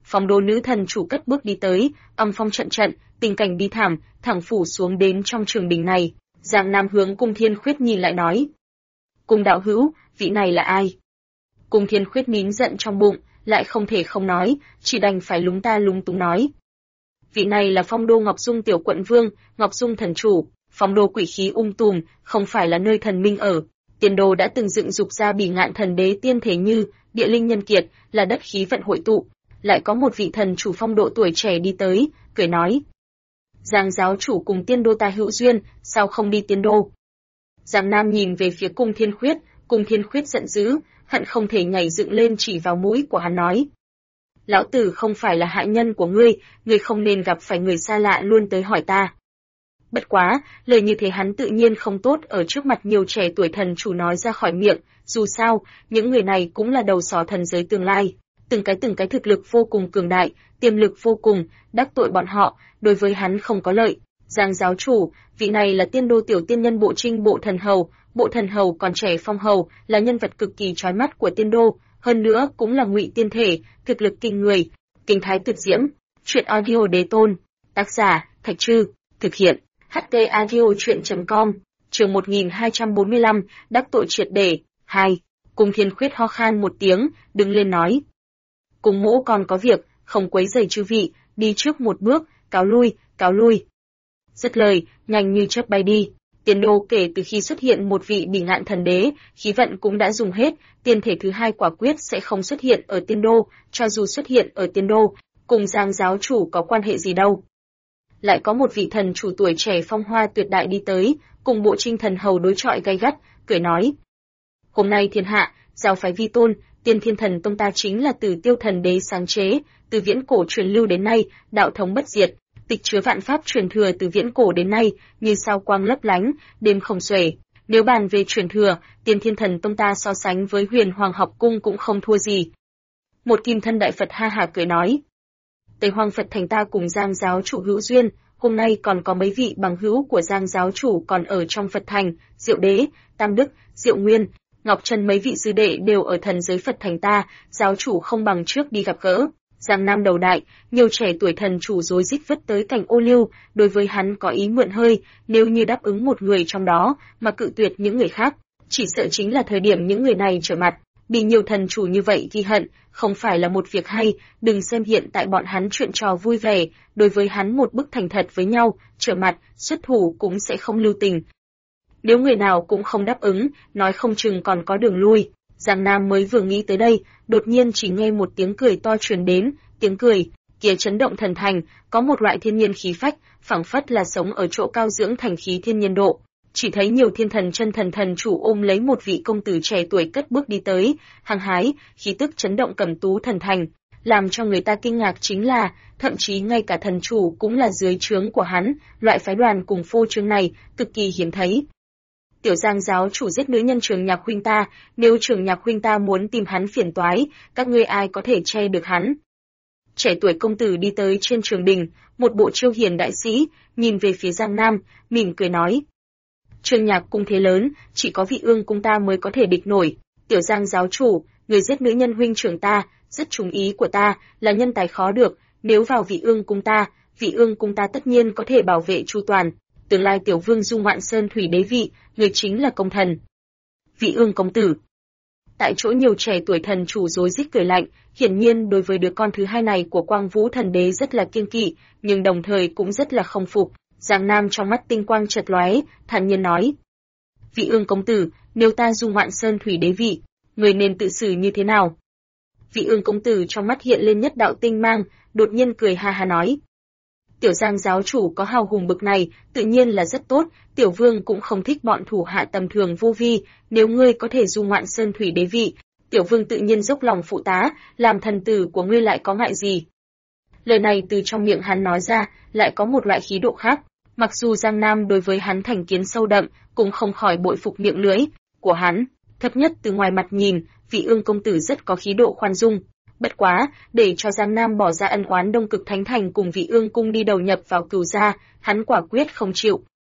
Phong đô nữ thần chủ cất bước đi tới, âm phong trận trận, tình cảnh bi thảm, thẳng phủ xuống đến trong trường đình này. Giang Nam hướng Cung Thiên Khuyết nhìn lại nói. Cung đạo hữu, vị này là ai? Cung Thiên Khuyết nín giận trong bụng, lại không thể không nói, chỉ đành phải lúng ta lúng túng nói. Vị này là Phong đô Ngọc Dung tiểu quận vương, Ngọc Dung thần chủ. Phong đô quỷ khí tùm, không phải là nơi thần minh ở. Tiền đô đã từng dựng dục ra Bỉ Ngạn thần đế tiên thể như địa linh nhân kiệt, là đất khí vận hội tụ. Lại có một vị thần chủ phong độ tuổi trẻ đi tới, cười nói. Giang giáo chủ cùng tiên đô ta hữu duyên, sao không đi tiên đô? Giang Nam nhìn về phía Cung Thiên Khuyết giận dữ, hận không thể nhảy dựng lên chỉ vào mũi của hắn nói. Lão tử không phải là hạ nhân của ngươi không nên gặp phải người xa lạ luôn tới hỏi ta. Bất quá, lời như thế hắn tự nhiên không tốt ở trước mặt nhiều trẻ tuổi thần chủ nói ra khỏi miệng, dù sao, những người này cũng là đầu sỏ thần giới tương lai. Từng cái thực lực vô cùng cường đại, tiềm lực vô cùng, đắc tội bọn họ, đối với hắn không có lợi. Giang giáo chủ, vị này là tiên đô tiểu tiên nhân Bộ Trinh Bộ Thần Hầu còn trẻ Phong Hầu, là nhân vật cực kỳ chói mắt của tiên đô, hơn nữa cũng là ngụy tiên thể, thực lực kinh người, kinh thái tuyệt diễm. Truyện audio đế tôn, tác giả, Thạch Trư, thực hiện, htaudiochuyen.com, chương 1245, đắc tội triệt để, 2. Cung Thiên Khuyết ho khan một tiếng, đứng lên nói. Cùng mỗ còn có việc, không quấy rầy chư vị, đi trước một bước, cáo lui. Dứt lời, nhanh như chớp bay đi. Tiên đô kể từ khi xuất hiện một vị Bỉ Ngạn thần đế, khí vận cũng đã dùng hết, tiên thể thứ hai quả quyết sẽ không xuất hiện ở tiên đô, cho dù xuất hiện ở tiên đô, cùng Giang giáo chủ có quan hệ gì đâu. Lại có một vị thần chủ tuổi trẻ phong hoa tuyệt đại đi tới, cùng Bộ Trinh thần hầu đối chọi gay gắt, cười nói. Hôm nay thiên hạ, giáo phái vi tôn, Tiên Thiên Thần Tông ta chính là từ Tiêu Thần Đế sáng chế, từ viễn cổ truyền lưu đến nay, đạo thống bất diệt, tịch chứa vạn pháp truyền thừa từ viễn cổ đến nay, như sao quang lấp lánh, đêm không xuể. Nếu bàn về truyền thừa, Tiên Thiên Thần Tông ta so sánh với Huyền Hoàng học cung cũng không thua gì. Một kim thân đại Phật ha hả cười nói. Tây Hoang Phật thành ta cùng Giang giáo chủ hữu duyên, hôm nay còn có mấy vị bằng hữu của Giang giáo chủ còn ở trong Phật thành, Diệu Đế, Tam Đức, Diệu Nguyên, Ngọc Trần mấy vị sư đệ đều ở thần giới Phật thành ta, giáo chủ không bằng trước đi gặp gỡ. Giang Nam đầu đại, nhiều trẻ tuổi thần chủ rối rít vứt tới cảnh ô liu, đối với hắn có ý mượn hơi, nếu như đáp ứng một người trong đó, mà cự tuyệt những người khác, chỉ sợ chính là thời điểm những người này trở mặt. Bị nhiều thần chủ như vậy ghi hận, không phải là một việc hay, đừng xem hiện tại bọn hắn chuyện trò vui vẻ, đối với hắn một bức thành thật với nhau, trở mặt, xuất thủ cũng sẽ không lưu tình. Nếu người nào cũng không đáp ứng, nói không chừng còn có đường lui. Giang Nam mới vừa nghĩ tới đây, đột nhiên chỉ nghe một tiếng cười to truyền đến, tiếng cười kia chấn động thần thành, có một loại thiên nhiên khí phách, phảng phất là sống ở chỗ cao dưỡng thành khí thiên nhiên độ. Chỉ thấy nhiều thiên thần chân thần chủ ôm lấy một vị công tử trẻ tuổi cất bước đi tới, hăng hái, khí tức chấn động Cẩm Tú thần thành. Làm cho người ta kinh ngạc chính là, thậm chí ngay cả thần chủ cũng là dưới trướng của hắn, loại phái đoàn cùng phô trương này, cực kỳ hiếm thấy. Tiểu Giang giáo chủ giết nữ nhân Trường Nhạc huynh ta, nếu Trường Nhạc huynh ta muốn tìm hắn phiền toái, các ngươi ai có thể che được hắn? Trẻ tuổi công tử đi tới trên trường đình, một bộ chiêu hiền đại sĩ, nhìn về phía Giang Nam, mỉm cười nói. Trường Nhạc cung thế lớn, chỉ có Vị Ương cung ta mới có thể địch nổi. Tiểu Giang giáo chủ, người giết nữ nhân huynh trưởng ta, rất trúng ý của ta, là nhân tài khó được, nếu vào Vị Ương cung ta tất nhiên có thể bảo vệ chu toàn. Tương lai tiểu vương dung ngoạn sơn thủy đế vị, người chính là công thần. Vị Ương công tử. Tại chỗ nhiều trẻ tuổi thần chủ rối rít cười lạnh, hiển nhiên đối với đứa con thứ hai này của Quang Vũ thần đế rất là kiêng kỵ, nhưng đồng thời cũng rất là không phục. Giang Nam trong mắt tinh quang chợt lóe, thản nhiên nói: Vị Ương công tử, nếu ta dung ngoạn sơn thủy đế vị, người nên tự xử như thế nào? Vị Ương công tử trong mắt hiện lên nhất đạo tinh mang, đột nhiên cười ha ha nói: Tiểu Giang giáo chủ có hào hùng bực này, tự nhiên là rất tốt, tiểu vương cũng không thích bọn thủ hạ tầm thường vô vi, nếu ngươi có thể dung ngoạn sơn thủy đế vị, tiểu vương tự nhiên dốc lòng phụ tá, làm thần tử của ngươi lại có ngại gì. Lời này từ trong miệng hắn nói ra, lại có một loại khí độ khác, mặc dù Giang Nam đối với hắn thành kiến sâu đậm, cũng không khỏi bội phục miệng lưỡi của hắn, thấp nhất từ ngoài mặt nhìn, Vị Ương công tử rất có khí độ khoan dung. Bất quá, để cho Giang Nam bỏ ra ân oán Đông Cực Thánh Thành cùng Vị Ương cung đi đầu nhập vào Cửu gia, hắn quả quyết không chịu.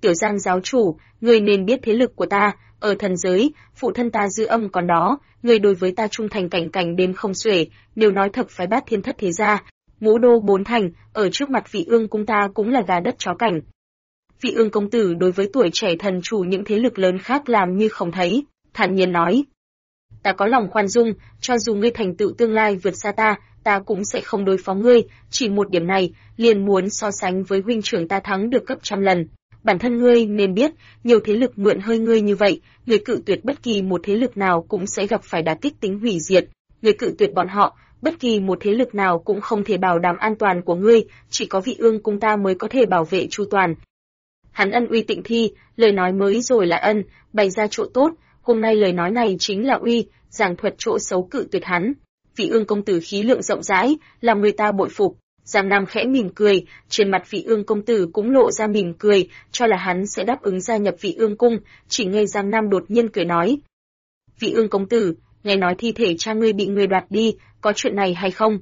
Tiểu Giang giáo chủ, ngươi nên biết thế lực của ta, ở thần giới, phụ thân ta Dư Âm còn đó, ngươi đối với ta trung thành cảnh cảnh đêm không xuể, nếu nói thật phái Bát Thiên Thất thế gia, ngũ đô bốn thành, ở trước mặt Vị Ương cung ta cũng là gà đất chó cảnh. Vị Ương công tử đối với tuổi trẻ thần chủ những thế lực lớn khác làm như không thấy, thản nhiên nói: ta có lòng khoan dung, cho dù ngươi thành tựu tương lai vượt xa ta, ta cũng sẽ không đối phó ngươi, chỉ một điểm này, liền muốn so sánh với huynh trưởng ta thắng được gấp trăm lần. Bản thân ngươi nên biết, nhiều thế lực mượn hơi ngươi như vậy, ngươi cự tuyệt bất kỳ một thế lực nào cũng sẽ gặp phải đả kích tính hủy diệt. Ngươi cự tuyệt bọn họ, bất kỳ một thế lực nào cũng không thể bảo đảm an toàn của ngươi, chỉ có Vị Ương cung ta mới có thể bảo vệ chu toàn. Hắn ân uy tịnh thi, lời nói mới rồi là ân, bày ra chỗ tốt, hôm nay lời nói này chính là uy, giảng thuật chỗ xấu cự tuyệt hắn. Vị Ương công tử khí lượng rộng rãi, làm người ta bội phục. Giang Nam khẽ mỉm cười, trên mặt Vị Ương công tử cũng lộ ra mỉm cười, cho là hắn sẽ đáp ứng gia nhập Vị Ương cung, chỉ nghe Giang Nam đột nhiên cười nói: Vị Ương công tử, nghe nói thi thể cha ngươi bị người đoạt đi, có chuyện này hay không?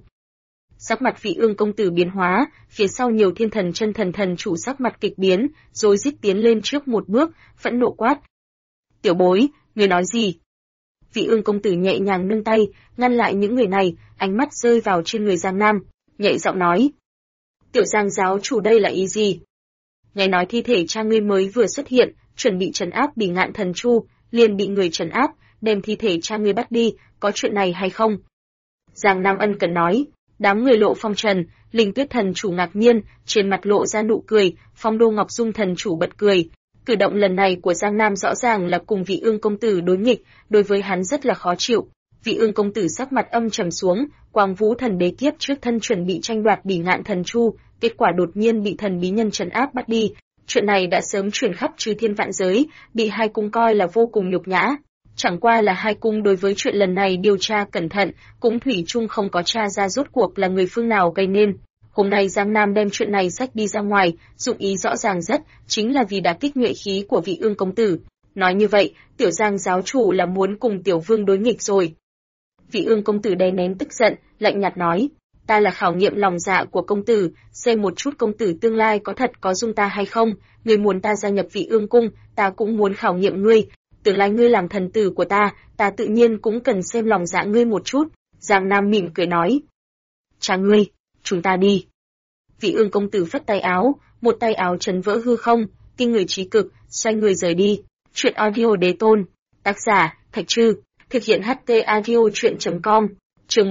Sắc mặt Vị Ương công tử biến hóa, phía sau nhiều thiên thần chân thần thần chủ sắc mặt kịch biến, rồi rít tiến lên trước một bước, phẫn nộ quát: tiểu bối, ngươi nói gì? Vị Ương công tử nhẹ nhàng nâng tay, ngăn lại những người này, ánh mắt rơi vào trên người Giang Nam, nhẹ giọng nói: tiểu Giang giáo chủ đây là ý gì? Nghe nói thi thể cha ngươi mới vừa xuất hiện, chuẩn bị trấn áp Bỉ Ngạn thần chu, liền bị người trấn áp, đem thi thể cha ngươi bắt đi, có chuyện này hay không? Giang Nam ân cần nói. Đám người Lộ Phong Trần, Linh Tuyết thần chủ ngạc nhiên, trên mặt lộ ra nụ cười, Phong Đô Ngọc Dung thần chủ bật cười. Cử động lần này của Giang Nam rõ ràng là cùng Vị Ương công tử đối nghịch, đối với hắn rất là khó chịu. Vị Ương công tử sắc mặt âm trầm xuống, Quang Vũ thần đế kiếp trước thân chuẩn bị tranh đoạt Bỉ Ngạn thần chu, kết quả đột nhiên bị thần bí nhân trấn áp bắt đi. Chuyện này đã sớm truyền khắp chư thiên vạn giới, bị hai cung coi là vô cùng nhục nhã. Chẳng qua là hai cung đối với chuyện lần này điều tra cẩn thận, cũng thủy chung không có tra ra rốt cuộc là người phương nào gây nên. Hôm nay Giang Nam đem chuyện này xách đi ra ngoài, dụng ý rõ ràng rất, chính là vì đả kích nhuệ khí của Vị Ương công tử. Nói như vậy, tiểu Giang giáo chủ là muốn cùng tiểu vương đối nghịch rồi. Vị Ương công tử đè nén tức giận, lạnh nhạt nói: ta là khảo nghiệm lòng dạ của công tử, xem một chút công tử tương lai có thật có dung ta hay không. Ngươi muốn ta gia nhập Vị Ương cung, ta cũng muốn khảo nghiệm ngươi. Tương lai ngươi làm thần tử của ta, ta tự nhiên cũng cần xem lòng dạ ngươi một chút. Giang Nam mỉm cười nói: cha ngươi, chúng ta đi. Vị Ương công tử phất tay áo, một tay áo chấn vỡ hư không, kinh người trí cực, xoay người rời đi. Chuyện audio đế tôn, tác giả Thạch Trư, thực hiện HT audio truyện.com, chương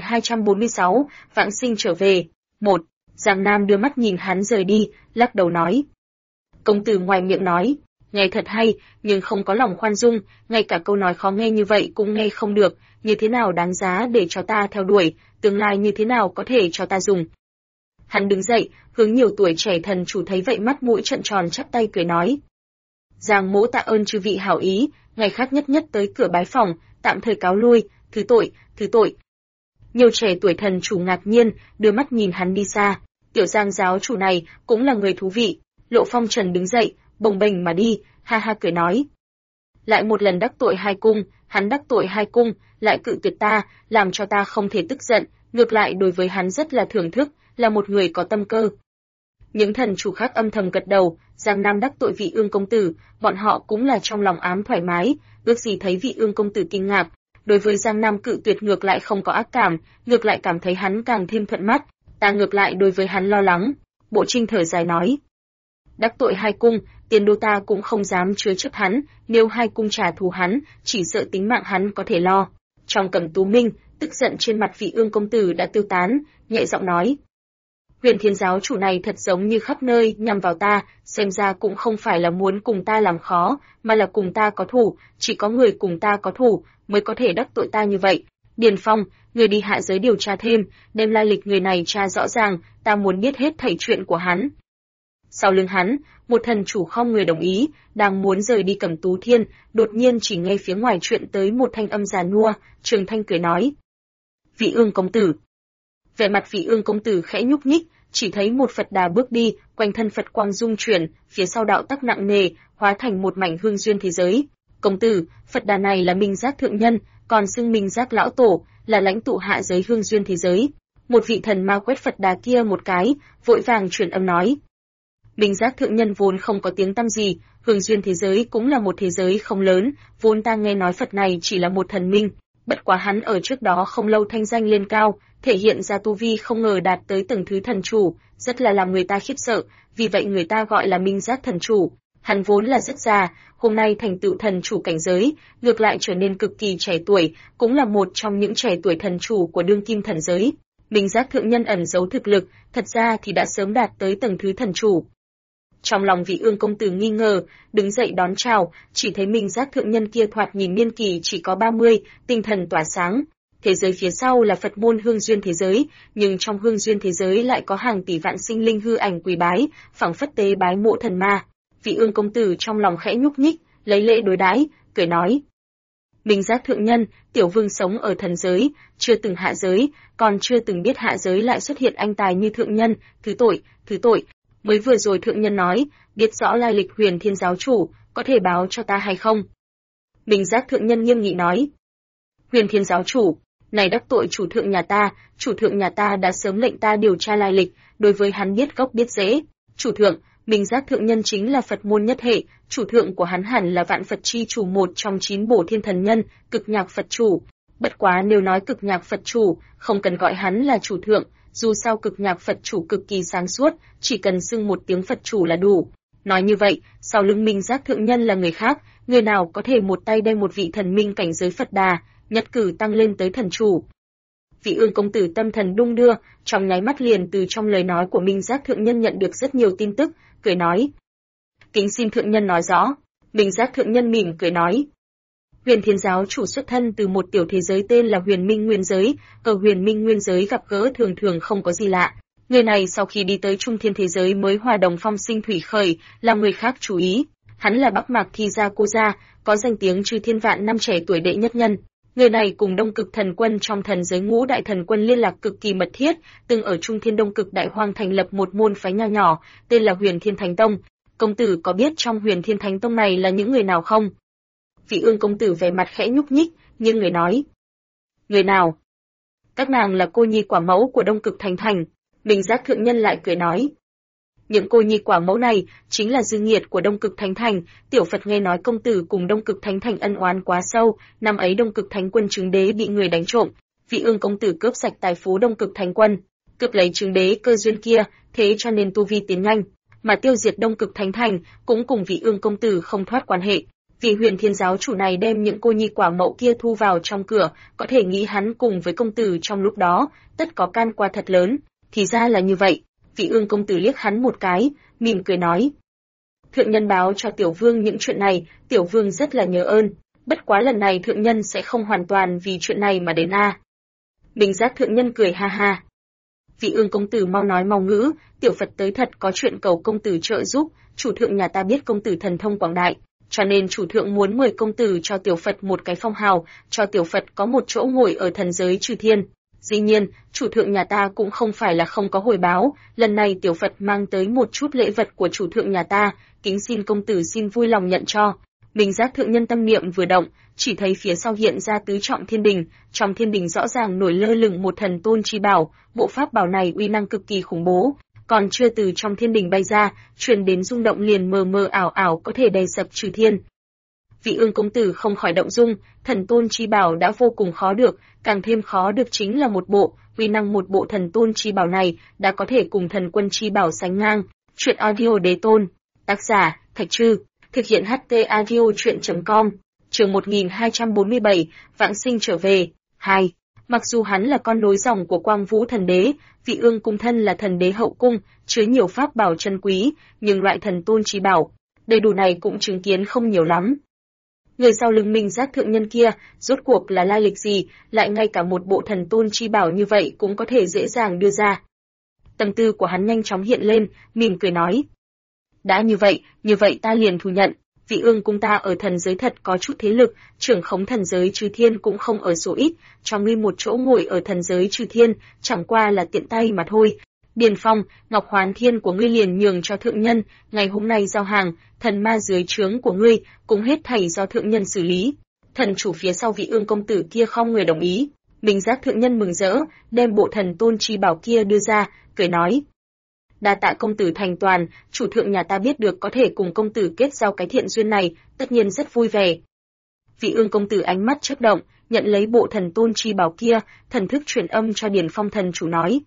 1246, vãng sinh trở về. 1. Giang Nam đưa mắt nhìn hắn rời đi, lắc đầu nói: công tử ngoài miệng nói, nghe thật hay, nhưng không có lòng khoan dung, ngay cả câu nói khó nghe như vậy cũng nghe không được, như thế nào đáng giá để cho ta theo đuổi, tương lai như thế nào có thể cho ta dùng. Hắn đứng dậy, hướng nhiều tuổi trẻ thần chủ thấy vậy mắt mũi trợn tròn chắp tay cười nói: Giang mỗ tạ ơn chư vị hảo ý, ngày khác nhất nhất tới cửa bái phòng, tạm thời cáo lui, thứ tội, thứ tội. Nhiều trẻ tuổi thần chủ ngạc nhiên, đưa mắt nhìn hắn đi xa, tiểu Giang giáo chủ này cũng là người thú vị. Lộ Phong Trần đứng dậy, bồng bềnh mà đi, ha ha cười nói: lại một lần đắc tội hai cung, hắn đắc tội hai cung, lại cự tuyệt ta, làm cho ta không thể tức giận, ngược lại đối với hắn rất là thưởng thức, là một người có tâm cơ. Những thần chủ khác âm thầm gật đầu, Giang Nam đắc tội Vị Ương công tử, bọn họ cũng là trong lòng ám thoải mái, ước gì thấy Vị Ương công tử kinh ngạc, đối với Giang Nam cự tuyệt ngược lại không có ác cảm, ngược lại cảm thấy hắn càng thêm thuận mắt, ta ngược lại đối với hắn lo lắng. Bộ Trinh thở dài nói: đắc tội hai cung, tiền đô ta cũng không dám chứa chấp hắn, nếu hai cung trả thù hắn, chỉ sợ tính mạng hắn có thể lo. Trong Cẩm Tú Minh, tức giận trên mặt Vị Ương công tử đã tiêu tán, nhẹ giọng nói: Huyền Thiên giáo chủ này thật giống như khắp nơi nhằm vào ta, xem ra cũng không phải là muốn cùng ta làm khó, mà là cùng ta có thù, chỉ có người cùng ta có thù mới có thể đắc tội ta như vậy. Điền Phong, người đi hạ giới điều tra thêm, đem lai lịch người này tra rõ ràng, ta muốn biết hết thảy chuyện của hắn. Sau lưng hắn, một thần chủ không người đồng ý, đang muốn rời đi Cẩm Tú Thiên, đột nhiên chỉ nghe phía ngoài chuyện tới một thanh âm già nua, Trường Thanh cười nói: Vị Ương công tử. Vẻ mặt Vị Ương công tử khẽ nhúc nhích, chỉ thấy một Phật Đà bước đi, quanh thân Phật quang dung chuyển, phía sau đạo tắc nặng nề, hóa thành một mảnh hương duyên thế giới. Công tử, Phật Đà này là Minh Giác thượng nhân, còn xưng Minh Giác lão tổ, là lãnh tụ hạ giới hương duyên thế giới. Một vị thần ma quét Phật Đà kia một cái, vội vàng truyền âm nói: Minh Giác thượng nhân vốn không có tiếng tăm gì, Hương Duyên thế giới cũng là một thế giới không lớn, vốn ta nghe nói Phật này chỉ là một thần minh, bất quá hắn ở trước đó không lâu thanh danh lên cao, thể hiện ra tu vi không ngờ đạt tới tầng thứ thần chủ, rất là làm người ta khiếp sợ, vì vậy người ta gọi là Minh Giác thần chủ. Hắn vốn là rất già, hôm nay thành tựu thần chủ cảnh giới, ngược lại trở nên cực kỳ trẻ tuổi, cũng là một trong những trẻ tuổi thần chủ của đương kim thần giới. Minh Giác thượng nhân ẩn giấu thực lực, thật ra thì đã sớm đạt tới tầng thứ thần chủ. Trong lòng Vị Ương công tử nghi ngờ, đứng dậy đón chào, chỉ thấy Minh Giác thượng nhân kia thoạt nhìn niên kỷ chỉ có 30, tinh thần tỏa sáng. Thế giới phía sau là Phật môn Hương Duyên thế giới, nhưng trong Hương Duyên thế giới lại có hàng tỷ vạn sinh linh hư ảnh quỳ bái, phảng phất tế bái mộ thần ma. Vị Ương công tử trong lòng khẽ nhúc nhích, lấy lễ đối đãi, cười nói: Minh Giác thượng nhân, tiểu vương sống ở thần giới, chưa từng hạ giới, còn chưa từng biết hạ giới lại xuất hiện anh tài như thượng nhân, thứ tội. Mới vừa rồi thượng nhân nói, biết rõ lai lịch Huyền Thiên giáo chủ, có thể báo cho ta hay không? Minh Giác thượng nhân nghiêm nghị nói: Huyền Thiên giáo chủ, này đắc tội chủ thượng nhà ta đã sớm lệnh ta điều tra lai lịch, đối với hắn biết gốc biết rễ. Chủ thượng, Minh Giác thượng nhân chính là Phật môn nhất hệ, chủ thượng của hắn hẳn là Vạn Phật chi chủ một trong 9 bổ thiên thần nhân, Cực Nhạc Phật chủ. Bất quá nếu nói Cực Nhạc Phật chủ, không cần gọi hắn là chủ thượng, dù sao Cực Nhạc Phật chủ cực kỳ sáng suốt, chỉ cần xưng một tiếng Phật chủ là đủ. Nói như vậy, sau lưng Minh Giác thượng nhân là người khác, người nào có thể một tay đem một vị thần minh cảnh giới Phật Đà, nhất cử tăng lên tới thần chủ. Vị Ương công tử tâm thần đung đưa, trong nháy mắt liền từ trong lời nói của Minh Giác thượng nhân nhận được rất nhiều tin tức, cười nói: Kính xin thượng nhân nói rõ. Minh Giác thượng nhân mỉm cười nói: Huyền Thiên giáo chủ xuất thân từ một tiểu thế giới tên là Huyền Minh Nguyên giới, ở Huyền Minh Nguyên giới gặp gỡ thường thường không có gì lạ. Người này sau khi đi tới Trung Thiên thế giới mới hòa đồng phong sinh thủy khởi, làm người khác chú ý. Hắn là Bắc Mạc Thi Gia Cô Gia, có danh tiếng chư thiên vạn năm trẻ tuổi đệ nhất nhân. Người này cùng Đông Cực thần quân trong thần giới Ngũ Đại thần quân liên lạc cực kỳ mật thiết, từng ở Trung Thiên Đông Cực Đại Hoang thành lập một môn phái nho nhỏ, tên là Huyền Thiên Thánh Tông. Công tử có biết trong Huyền Thiên Thánh Tông này là những người nào không? Vị Ương công tử vẻ mặt khẽ nhúc nhích, nhưng người nói: Người nào? Các nàng là cô nhi quả mẫu của Đông Cực Thánh Thành. Minh Giác thượng nhân lại cười nói: Những cô nhi quả mẫu này chính là dư nghiệt của Đông Cực Thánh Thành, tiểu Phật nghe nói công tử cùng Đông Cực Thánh Thành ân oán quá sâu, năm ấy Đông Cực Thánh Quân Trứng Đế bị người đánh trộm, Vị Ương công tử cướp sạch tài phú Đông Cực Thánh Quân, cướp lấy Trứng Đế cơ duyên kia, thế cho nên tu vi tiến nhanh, mà tiêu diệt Đông Cực Thánh Thành cũng cùng Vị Ương công tử không thoát quan hệ. Vì Huyền Thiên giáo chủ này đem những cô nhi quả mẫu kia thu vào trong cửa, có thể nghĩ hắn cùng với công tử trong lúc đó, tất có can qua thật lớn. Thì ra là như vậy. Vị Ương công tử liếc hắn một cái, mỉm cười nói: Thượng nhân báo cho tiểu vương những chuyện này, tiểu vương rất là nhớ ơn. Bất quá lần này thượng nhân sẽ không hoàn toàn vì chuyện này mà đến a. Minh Giác thượng nhân cười ha ha. Vị Ương công tử mau nói mau ngữ, tiểu Phật tới thật có chuyện cầu công tử trợ giúp. Chủ thượng nhà ta biết công tử thần thông quảng đại, cho nên chủ thượng muốn mời công tử cho tiểu Phật một cái phong hào, cho tiểu Phật có một chỗ ngồi ở thần giới chư thiên. Dĩ nhiên, chủ thượng nhà ta cũng không phải là không có hồi báo, lần này tiểu Phật mang tới một chút lễ vật của chủ thượng nhà ta, kính xin công tử xin vui lòng nhận cho. Minh Giác thượng nhân tâm niệm vừa động, chỉ thấy phía sau hiện ra tứ trọng thiên đình, trong thiên đình rõ ràng nổi lơ lửng một thần tôn chi bảo, bộ pháp bảo này uy năng cực kỳ khủng bố, còn chưa từ trong thiên đình bay ra, truyền đến rung động liền mờ mờ ảo ảo có thể đè sập trừ thiên. Vị Ương công tử không khỏi động dung, thần tôn chi bảo đã vô cùng khó được, càng thêm khó được chính là một bộ, uy năng một bộ thần tôn chi bảo này đã có thể cùng thần quân chi bảo sánh ngang. Truyện audio đế tôn, tác giả Thạch Trư, thực hiện HT audio truyện.com, chương 1247, Vãng sinh trở về. 2. Mặc dù hắn là con nối dòng của Quang Vũ thần đế, Vị Ương cung thân là thần đế hậu cung, chứa nhiều pháp bảo chân quý, nhưng loại thần tôn chi bảo đầy đủ này cũng chứng kiến không nhiều lắm. Người sau lưng Minh Giác thượng nhân kia, rốt cuộc là lai lịch gì, lại ngay cả một bộ thần tôn chi bảo như vậy cũng có thể dễ dàng đưa ra. Tâm tư của hắn nhanh chóng hiện lên, mỉm cười nói: Đã như vậy ta liền thu nhận. Vị Ương cung ta ở thần giới thật có chút thế lực, trưởng khống thần giới chư thiên cũng không ở số ít, cho ngươi một chỗ ngồi ở thần giới chư thiên, chẳng qua là tiện tay mà thôi. Điền Phong, Ngọc Hoán Thiên của ngươi liền nhường cho thượng nhân, ngày hôm nay giao hàng, thần ma dưới trướng của ngươi cũng hết thảy do thượng nhân xử lý. Thần chủ phía sau Vị Ương công tử kia không người đồng ý. Minh Giác thượng nhân mừng rỡ, đem bộ thần tôn chi bảo kia đưa ra, cười nói: Đa tạ công tử thành toàn, chủ thượng nhà ta biết được có thể cùng công tử kết giao cái thiện duyên này, tất nhiên rất vui vẻ. Vị Ương công tử ánh mắt chớp động, nhận lấy bộ thần tôn chi bảo kia, thần thức truyền âm cho Điền Phong thần chủ nói: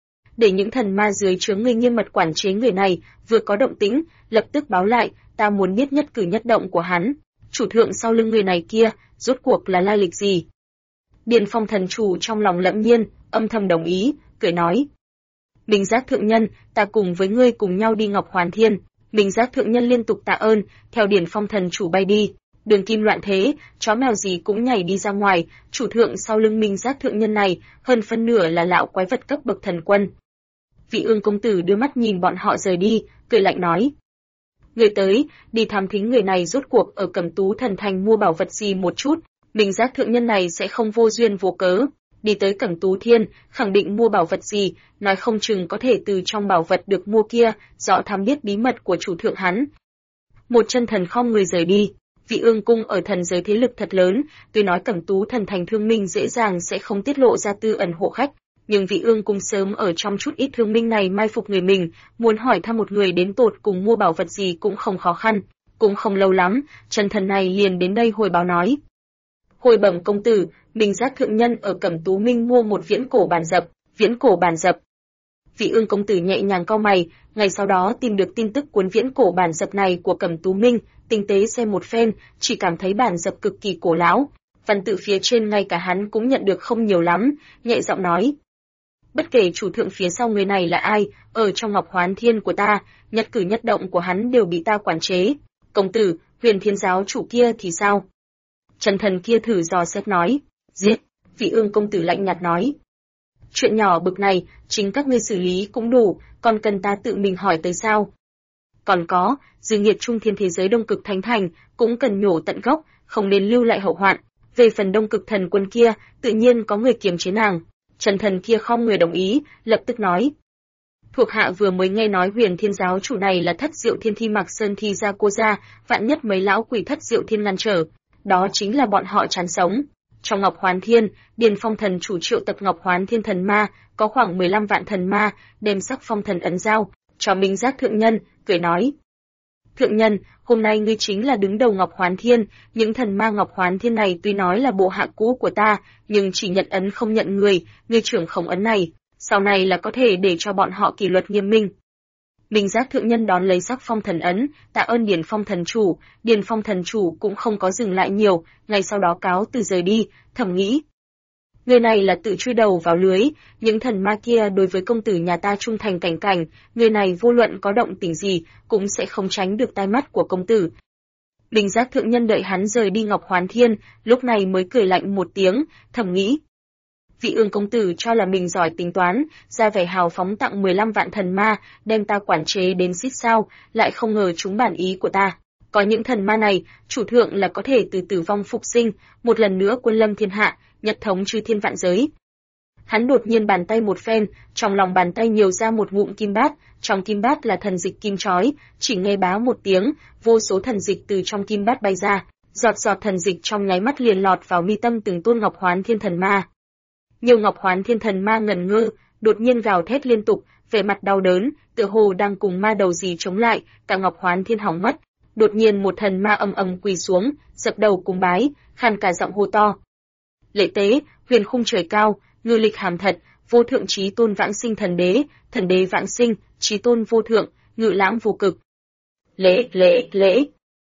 để những thần ma dưới trướng ngươi nghiêm mật quản chế người này, vừa có động tĩnh, lập tức báo lại, ta muốn biết nhất cử nhất động của hắn. Chủ thượng sau lưng người này kia, rốt cuộc là lai lịch gì? Điền Phong thần chủ trong lòng lẫm nhiên, âm thầm đồng ý, cười nói: Minh Giác thượng nhân, ta cùng với ngươi cùng nhau đi Ngọc Hoàn Thiên. Minh Giác thượng nhân liên tục tạ ơn, theo Điền Phong thần chủ bay đi. Đường kim loạn thế, chó mèo gì cũng nhảy đi ra ngoài, chủ thượng sau lưng Minh Giác thượng nhân này, hơn phân nửa là lão quái vật cấp bậc thần quân. Vị Ương công tử đưa mắt nhìn bọn họ rời đi, cười lạnh nói: người tới, đi thám thính người này rốt cuộc ở Cẩm Tú Thần Thành mua bảo vật gì một chút, Minh Giác thượng nhân này sẽ không vô duyên vô cớ đi tới Cẩm Tú Thiên, khẳng định mua bảo vật gì, nói không chừng có thể từ trong bảo vật được mua kia, rõ thám biết bí mật của chủ thượng hắn. Một chân thần khom người rời đi. Vị Ương cung ở thần giới thế lực thật lớn, tuy nói Cẩm Tú Thần Thành thương minh dễ dàng sẽ không tiết lộ ra tư ẩn hộ khách, nhưng Vị Ương cung sớm ở trong chút ít thương minh này mai phục người mình, muốn hỏi thăm một người đến tột cùng mua bảo vật gì cũng không khó khăn. Cũng không lâu lắm, chân thần này liền đến đây hồi báo nói: hồi bẩm công tử, Minh Giác thượng nhân ở Cẩm Tú Minh mua một viễn cổ bản dập. Viễn cổ bản dập. Vị Ương công tử nhẹ nhàng cau mày, ngày sau đó tìm được tin tức cuốn viễn cổ bản dập này của Cẩm Tú Minh, tinh tế xem một phen, chỉ cảm thấy bản dập cực kỳ cổ lão, văn tự phía trên ngay cả hắn cũng nhận được không nhiều lắm, nhẹ giọng nói: bất kể chủ thượng phía sau người này là ai, ở trong Ngọc Hoán Thiên của ta, nhất cử nhất động của hắn đều bị ta quản chế. Công tử, Huyền Thiên giáo chủ kia thì sao? Trần thần kia thử dò xét nói: giết. Vị Ương công tử lạnh nhạt nói: chuyện nhỏ bực này, chính các ngươi xử lý cũng đủ, còn cần ta tự mình hỏi tới sao? Còn có, dư nghiệt trung thiên thế giới Đông Cực Thánh Thành, cũng cần nhổ tận gốc, không nên lưu lại hậu hoạn. Về phần Đông Cực thần quân kia, tự nhiên có người kiềm chế nàng. Trần thần kia khom người đồng ý, lập tức nói: thuộc hạ vừa mới nghe nói Huyền Thiên giáo chủ này là Thất Diệu Thiên Thi Mạc Sơn Thi gia cô gia, vạn nhất mấy lão quỷ Thất Diệu Thiên ngăn trở, đó chính là bọn họ chán sống. Trong Ngọc Hoán Thiên, Điền Phong thần chủ triệu tập Ngọc Hoán Thiên thần ma, có khoảng 15 vạn thần ma, đem sắc phong thần ấn giao cho Minh Giác thượng nhân, cười nói: thượng nhân, hôm nay ngươi chính là đứng đầu Ngọc Hoán Thiên, những thần ma Ngọc Hoán Thiên này tuy nói là bộ hạ cũ của ta, nhưng chỉ nhận ấn không nhận người, ngươi trưởng khống ấn này, sau này là có thể để cho bọn họ kỷ luật nghiêm minh. Minh Giác thượng nhân đón lấy sắc phong thần ấn, tạ ơn Điền Phong thần chủ. Điền Phong thần chủ cũng không có dừng lại nhiều, ngay sau đó cáo từ rời đi, thầm nghĩ: người này là tự chui đầu vào lưới, những thần ma kia đối với công tử nhà ta trung thành cảnh cảnh, người này vô luận có động tĩnh gì, cũng sẽ không tránh được tai mắt của công tử. Minh Giác thượng nhân đợi hắn rời đi Ngọc Hoán Thiên, lúc này mới cười lạnh một tiếng, thầm nghĩ: Vị Ương công tử cho là mình giỏi tính toán, ra vẻ hào phóng tặng 15 vạn thần ma, đem ta quản chế đến xít sao, lại không ngờ chúng bản ý của ta. Có những thần ma này, chủ thượng là có thể từ tử vong phục sinh, một lần nữa quân lâm thiên hạ, nhật thống chư thiên vạn giới. Hắn đột nhiên bàn tay một phen, trong lòng bàn tay nhiều ra một ngụm kim bát, trong kim bát là thần dịch kim chói, chỉ nghe bá một tiếng, vô số thần dịch từ trong kim bát bay ra, giọt giọt thần dịch trong nháy mắt liền lọt vào mi tâm từng tôn Ngọc Hoán Thiên thần ma. Nhiều Ngọc Hoán Thiên thần ma ngẩn ngơ, đột nhiên gào thét liên tục, vẻ mặt đau đớn, tựa hồ đang cùng ma đầu gì chống lại, cả Ngọc Hoán Thiên hỏng mất. Đột nhiên một thần ma ầm ầm quỳ xuống, dập đầu cúng bái, khàn cả giọng hô to: lễ tế, huyền khung trời cao, ngư lịch hàm thật, vô thượng chí tôn vãng sinh thần đế vãng sinh, chí tôn vô thượng, ngự lãng vô cực. Lễ.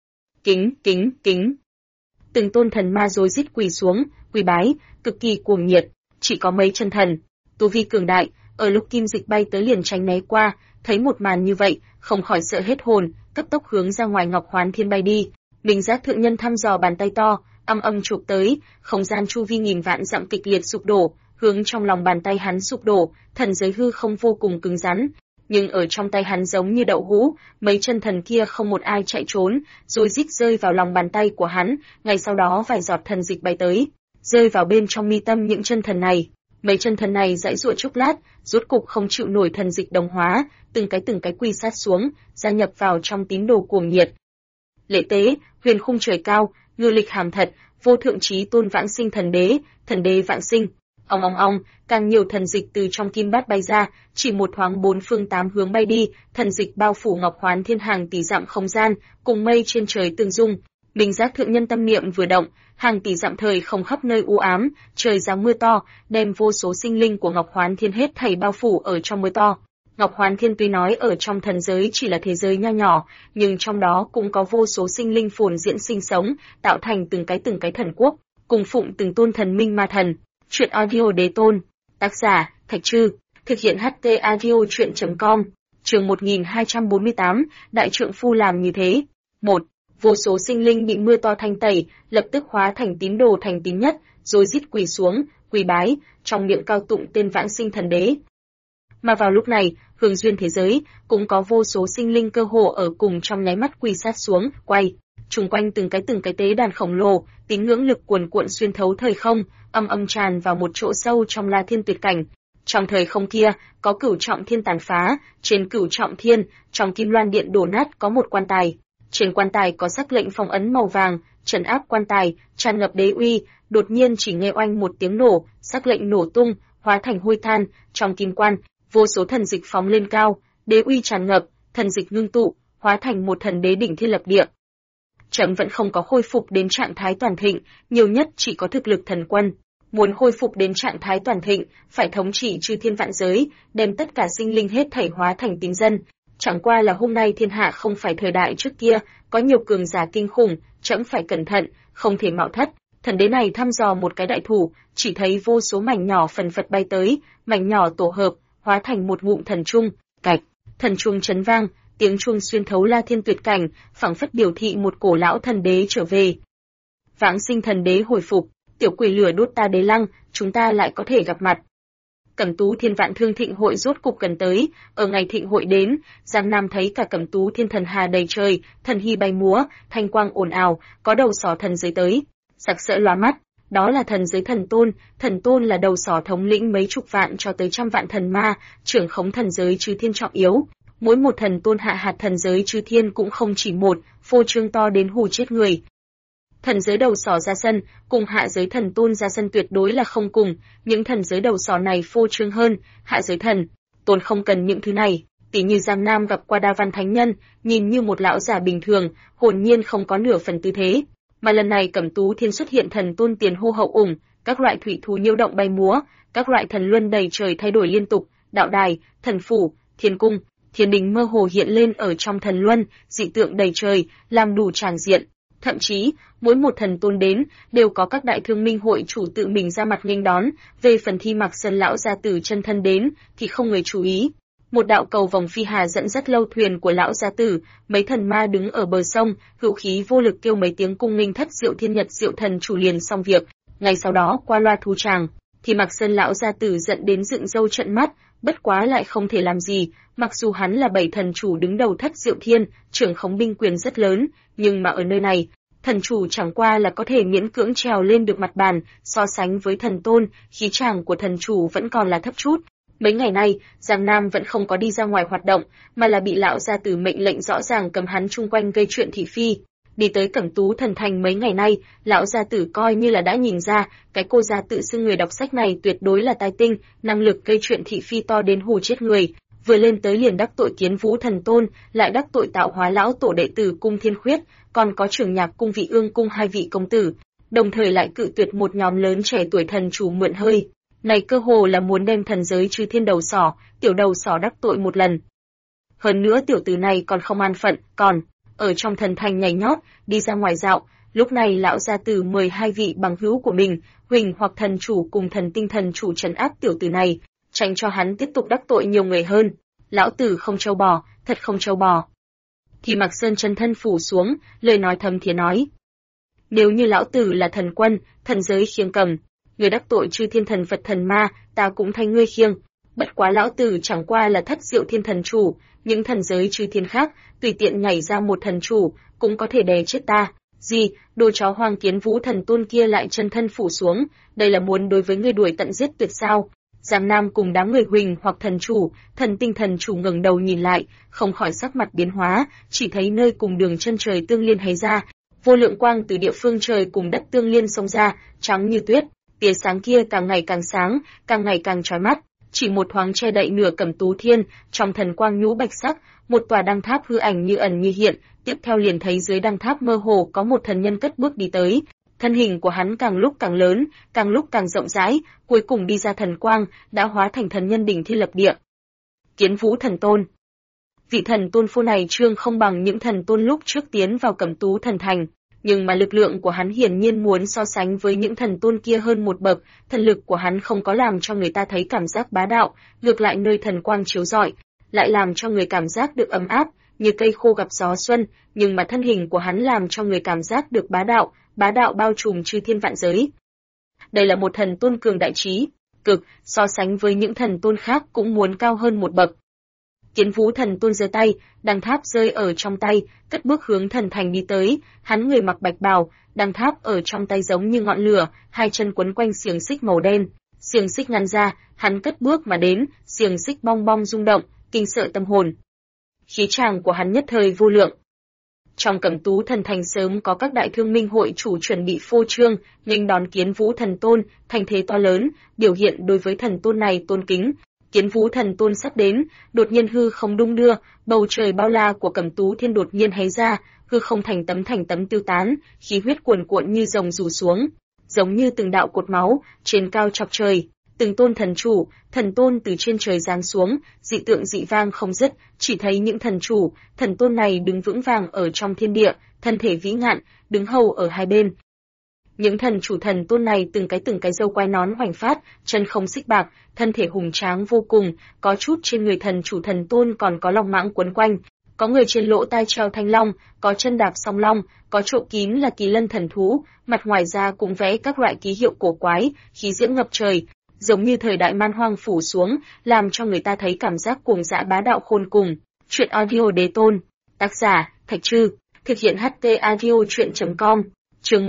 Kính. Từng tôn thần ma rối rít quỳ xuống, quỳ bái, cực kỳ cuồng nhiệt, chỉ có mấy chân thần, tu vi cường đại, ở lúc kim dịch bay tới liền tránh né qua, thấy một màn như vậy, không khỏi sợ hết hồn, cấp tốc hướng ra ngoài Ngọc Hoán Thiên bay đi. Minh Giác thượng nhân thăm dò bàn tay to, âm chụp tới, không gian chu vi nghìn vạn dặm kịch liệt sụp đổ, hướng trong lòng bàn tay hắn sụp đổ, thần giới hư không vô cùng cứng rắn, nhưng ở trong tay hắn giống như đậu hũ, mấy chân thần kia không một ai chạy trốn, rồi rít rơi vào lòng bàn tay của hắn, ngay sau đó vài giọt thần dịch bay tới, rơi vào bên trong mi tâm những chân thần này. Mấy chân thần này giãy giụa chốc lát, rốt cục không chịu nổi thần dịch đồng hóa, từng cái quy sát xuống, gia nhập vào trong tín đồ cuồng nhiệt. Lễ tế, huyền khung trời cao, ngư lịch hàm thật, vô thượng chí tôn vãng sinh thần đế vãng sinh. Ong ong ong, càng nhiều thần dịch từ trong kim bát bay ra, chỉ một thoáng bốn phương tám hướng bay đi, thần dịch bao phủ Ngọc Hoán Thiên hàng tỷ dặm không gian, cùng mây trên trời tương dung. Minh Giác thượng nhân tâm niệm vừa động, hàng tỷ dặm thời không khắp nơi u ám, trời giáng mưa to, đem vô số sinh linh của Ngọc Hoán Thiên hết thảy bao phủ ở trong mưa to. Ngọc Hoán Thiên tuy nói ở trong thần giới chỉ là thế giới nho nhỏ, nhưng trong đó cũng có vô số sinh linh phồn diễn sinh sống, tạo thành từng cái thần quốc, cùng phụng từng tôn thần minh ma thần. Truyện audio đế tôn, tác giả Thạch Trư, thực hiện HT audio truyện.com. Chương 1248, đại trượng phu làm như thế. 1. Vô số sinh linh bị mưa to thanh tẩy, lập tức hóa thành tín đồ thành tín nhất, rồi rít quỳ xuống, quỳ bái, trong miệng cao tụng tên vãng sinh thần đế. Mà vào lúc này, hương duyên thế giới, cũng có vô số sinh linh cơ hồ ở cùng trong nháy mắt quỳ sát xuống, quay. Trung quanh từng cái tế đàn khổng lồ, tín ngưỡng lực cuồn cuộn xuyên thấu thời không, âm âm tràn vào một chỗ sâu trong La Thiên tuyệt cảnh. Trong thời không kia, có cửu trọng thiên tàn phá, trên cửu trọng thiên, trong kim loan điện đổ nát có một quan tài. Trên quan tài có sắc lệnh phong ấn màu vàng, trấn áp quan tài, tràn ngập đế uy, đột nhiên chỉ nghe oanh một tiếng nổ, sắc lệnh nổ tung, hóa thành hôi than, trong kim quan, vô số thần dịch phóng lên cao, đế uy tràn ngập, thần dịch ngưng tụ, hóa thành một thần đế đỉnh thiên lập địa. Chậm vẫn không có khôi phục đến trạng thái toàn thịnh, nhiều nhất chỉ có thực lực thần quân. Muốn khôi phục đến trạng thái toàn thịnh, phải thống trị chư thiên vạn giới, đem tất cả sinh linh hết thảy hóa thành tín dân. Chẳng qua là hôm nay thiên hạ không phải thời đại trước kia, có nhiều cường giả kinh khủng, trẫm phải cẩn thận, không thể mạo thất. Thần đế này thăm dò một cái đại thủ, chỉ thấy vô số mảnh nhỏ phần phật bay tới, mảnh nhỏ tổ hợp, hóa thành một ngụm thần trung, cạch, thần trung chấn vang, tiếng chuông xuyên thấu La Thiên tuyệt cảnh, phảng phất biểu thị một cổ lão thần đế trở về. Vãng sinh thần đế hồi phục, tiểu quỷ lửa đốt ta đế lăng, chúng ta lại có thể gặp mặt. Cẩm Tú Thiên Vạn Thương Thịnh hội rốt cục gần tới, ở ngày thịnh hội đến, Giang Nam thấy cả Cẩm Tú Thiên thần hà đầy trời, thần hy bay múa, thanh quang ồn ào, có đầu sỏ thần giới tới, sặc sỡ lóa mắt, đó là thần giới thần tôn là đầu sỏ thống lĩnh mấy chục vạn cho tới trăm vạn thần ma, trưởng khống thần giới chư thiên trọng yếu. Mỗi một thần tôn hạ hạt thần giới chư thiên cũng không chỉ một, phô trương to đến hù chết người. Thần giới đầu sỏ ra sân, cùng hạ giới thần tôn ra sân tuyệt đối là không cùng, những thần giới đầu sỏ này phô trương hơn, hạ giới thần tôn không cần những thứ này, tỉ như Giang Nam gặp qua Đa Văn Thánh Nhân, nhìn như một lão già bình thường, hồn nhiên không có nửa phần tư thế, mà lần này Cẩm Tú Thiên xuất hiện thần tôn tiền hô hậu ủng, các loại thủy thú nhiễu động bay múa, các loại thần luân đầy trời thay đổi liên tục, đạo đài, thần phủ, thiên cung, thiên đình mơ hồ hiện lên ở trong thần luân, dị tượng đầy trời, làm đủ tràng diện. Thậm chí, mỗi một thần tôn đến, đều có các đại thương minh hội chủ tự mình ra mặt nghênh đón, về phần Thi Mạc Sơn lão gia tử chân thân đến, thì không người chú ý. Một đạo cầu vòng phi hà dẫn dắt lâu thuyền của lão gia tử, mấy thần ma đứng ở bờ sông, hữu khí vô lực kêu mấy tiếng cung nghênh thất Diệu Thiên Nhật Diệu thần chủ liền xong việc. Ngay sau đó qua loa thu tràng, Thi Mạc Sơn lão gia tử giận đến dựng râu trợn mắt, bất quá lại không thể làm gì, mặc dù hắn là bảy thần chủ đứng đầu thất Diệu Thiên, trưởng khống binh quyền rất lớn, nhưng mà ở nơi này, thần chủ chẳng qua là có thể miễn cưỡng trèo lên được mặt bàn, so sánh với thần tôn, khí tràng của thần chủ vẫn còn là thấp chút. Mấy ngày nay, Giang Nam vẫn không có đi ra ngoài hoạt động, mà là bị lão gia tử mệnh lệnh rõ ràng cầm hắn chung quanh gây chuyện thị phi. Đi tới Cẩm Tú thần thành mấy ngày nay, lão gia tử coi như là đã nhìn ra, cái cô gia tự xưng người đọc sách này tuyệt đối là tài tinh, năng lực gây chuyện thị phi to đến hù chết người. Vừa lên tới liền đắc tội Kiến Vũ thần tôn, lại đắc tội Tạo Hóa lão tổ đệ tử Cung Thiên Khuyết, còn có trưởng nhạc cung Vị Ương cung hai vị công tử, đồng thời lại cự tuyệt một nhóm lớn trẻ tuổi thần chủ mượn hơi. Này cơ hồ là muốn đem thần giới chư thiên đầu sỏ, tiểu đầu sỏ đắc tội một lần. Hơn nữa tiểu tử này còn không an phận, còn ở trong thần thành nhảy nhót, đi ra ngoài dạo. Lúc này lão gia tử mời hai vị bằng hữu của mình, Huỳnh hoặc thần chủ cùng thần tinh thần chủ trấn áp tiểu tử này, tránh cho hắn tiếp tục đắc tội nhiều người hơn. Lão tử không trâu bò, thật không trâu bò. Thì Mạc Sơn chân thân phủ xuống, lời nói thầm thiế nói: nếu như lão tử là thần quân, thần giới khiêng cầm, người đắc tội chư thiên thần Phật thần ma, ta cũng thay ngươi khiêng. Bất quá lão tử chẳng qua là thất Diệu Thiên thần chủ, những thần giới chư thiên khác, tùy tiện nhảy ra một thần chủ, cũng có thể đè chết ta. Gì, đồ chó hoang Kiến Vũ thần tôn kia lại chân thân phủ xuống, đây là muốn đối với ngươi đuổi tận giết tuyệt sao? Giang Nam cùng đám người Huỳnh hoặc thần chủ, thần tinh thần chủ ngẩng đầu nhìn lại, không khỏi sắc mặt biến hóa, chỉ thấy nơi cùng đường chân trời tương liên hay ra, vô lượng quang từ địa phương trời cùng đất tương liên xông ra, trắng như tuyết, Tia sáng kia càng ngày càng sáng, càng ngày càng chói mắt, chỉ một thoáng che đậy nửa Cẩm Tú Thiên, trong thần quang nhũ bạch sắc, một tòa đăng tháp hư ảnh như ẩn như hiện, tiếp theo liền thấy dưới đăng tháp mơ hồ có một thần nhân cất bước đi tới. Thân hình của hắn càng lúc càng lớn, càng lúc càng rộng rãi, cuối cùng đi ra thần quang, đã hóa thành thần nhân đỉnh thiên lập địa. Kiến Vũ Thần Tôn. Vị thần tôn phu này trương không bằng những thần tôn lúc trước tiến vào Cẩm Tú Thần Thành, nhưng mà lực lượng của hắn hiển nhiên muốn so sánh với những thần tôn kia hơn một bậc, thần lực của hắn không có làm cho người ta thấy cảm giác bá đạo, ngược lại nơi thần quang chiếu rọi, lại làm cho người cảm giác được ấm áp, như cây khô gặp gió xuân, nhưng mà thân hình của hắn làm cho người cảm giác được bá đạo bao trùm chư thiên vạn giới. Đây là một thần tôn cường đại trí cực, so sánh với những thần tôn khác cũng muốn cao hơn một bậc. Kiến Vũ Thần Tôn giơ tay, đăng tháp rơi ở trong tay, cất bước hướng thần thành đi tới, hắn người mặc bạch bào, đăng tháp ở trong tay giống như ngọn lửa, hai chân quấn quanh xiềng xích màu đen, xiềng xích ngăn ra, hắn cất bước mà đến, xiềng xích bong bong rung động, kinh sợ tâm hồn. Khí tràng của hắn nhất thời vô lượng. Trong Cẩm Tú Thần Thành sớm có các đại thương minh hội chủ chuẩn bị phô trương, nghênh đón Kiến Vũ Thần Tôn, thành thế to lớn, biểu hiện đối với thần tôn này tôn kính. Kiến Vũ Thần Tôn sắp đến, đột nhiên hư không đung đưa, bầu trời bao la của Cẩm Tú Thiên đột nhiên hé ra, hư không thành tấm tiêu tán, khí huyết cuồn cuộn như rồng rủ xuống, giống như từng đạo cột máu trên cao chọc trời. Từng tôn thần chủ, thần tôn từ trên trời giáng xuống, dị tượng dị vang không dứt, chỉ thấy những thần chủ, thần tôn này đứng vững vàng ở trong thiên địa, thân thể vĩ ngạn, đứng hầu ở hai bên. Những thần chủ thần tôn này từng cái râu quai nón hoành phát, chân không xích bạc, thân thể hùng tráng vô cùng, có chút trên người thần chủ thần tôn còn có long mãng quấn quanh, có người trên lỗ tai treo thanh long, có chân đạp song long, có trộn kín là kỳ lân thần thú, mặt ngoài ra cũng vẽ các loại ký hiệu cổ quái, khí diễm ngập trời, giống như thời đại man hoang phủ xuống, làm cho người ta thấy cảm giác cuồng dã bá đạo khôn cùng. Truyện audio đế tôn, tác giả Thạch Trư, thực hiện HT audio truyện.com. Chương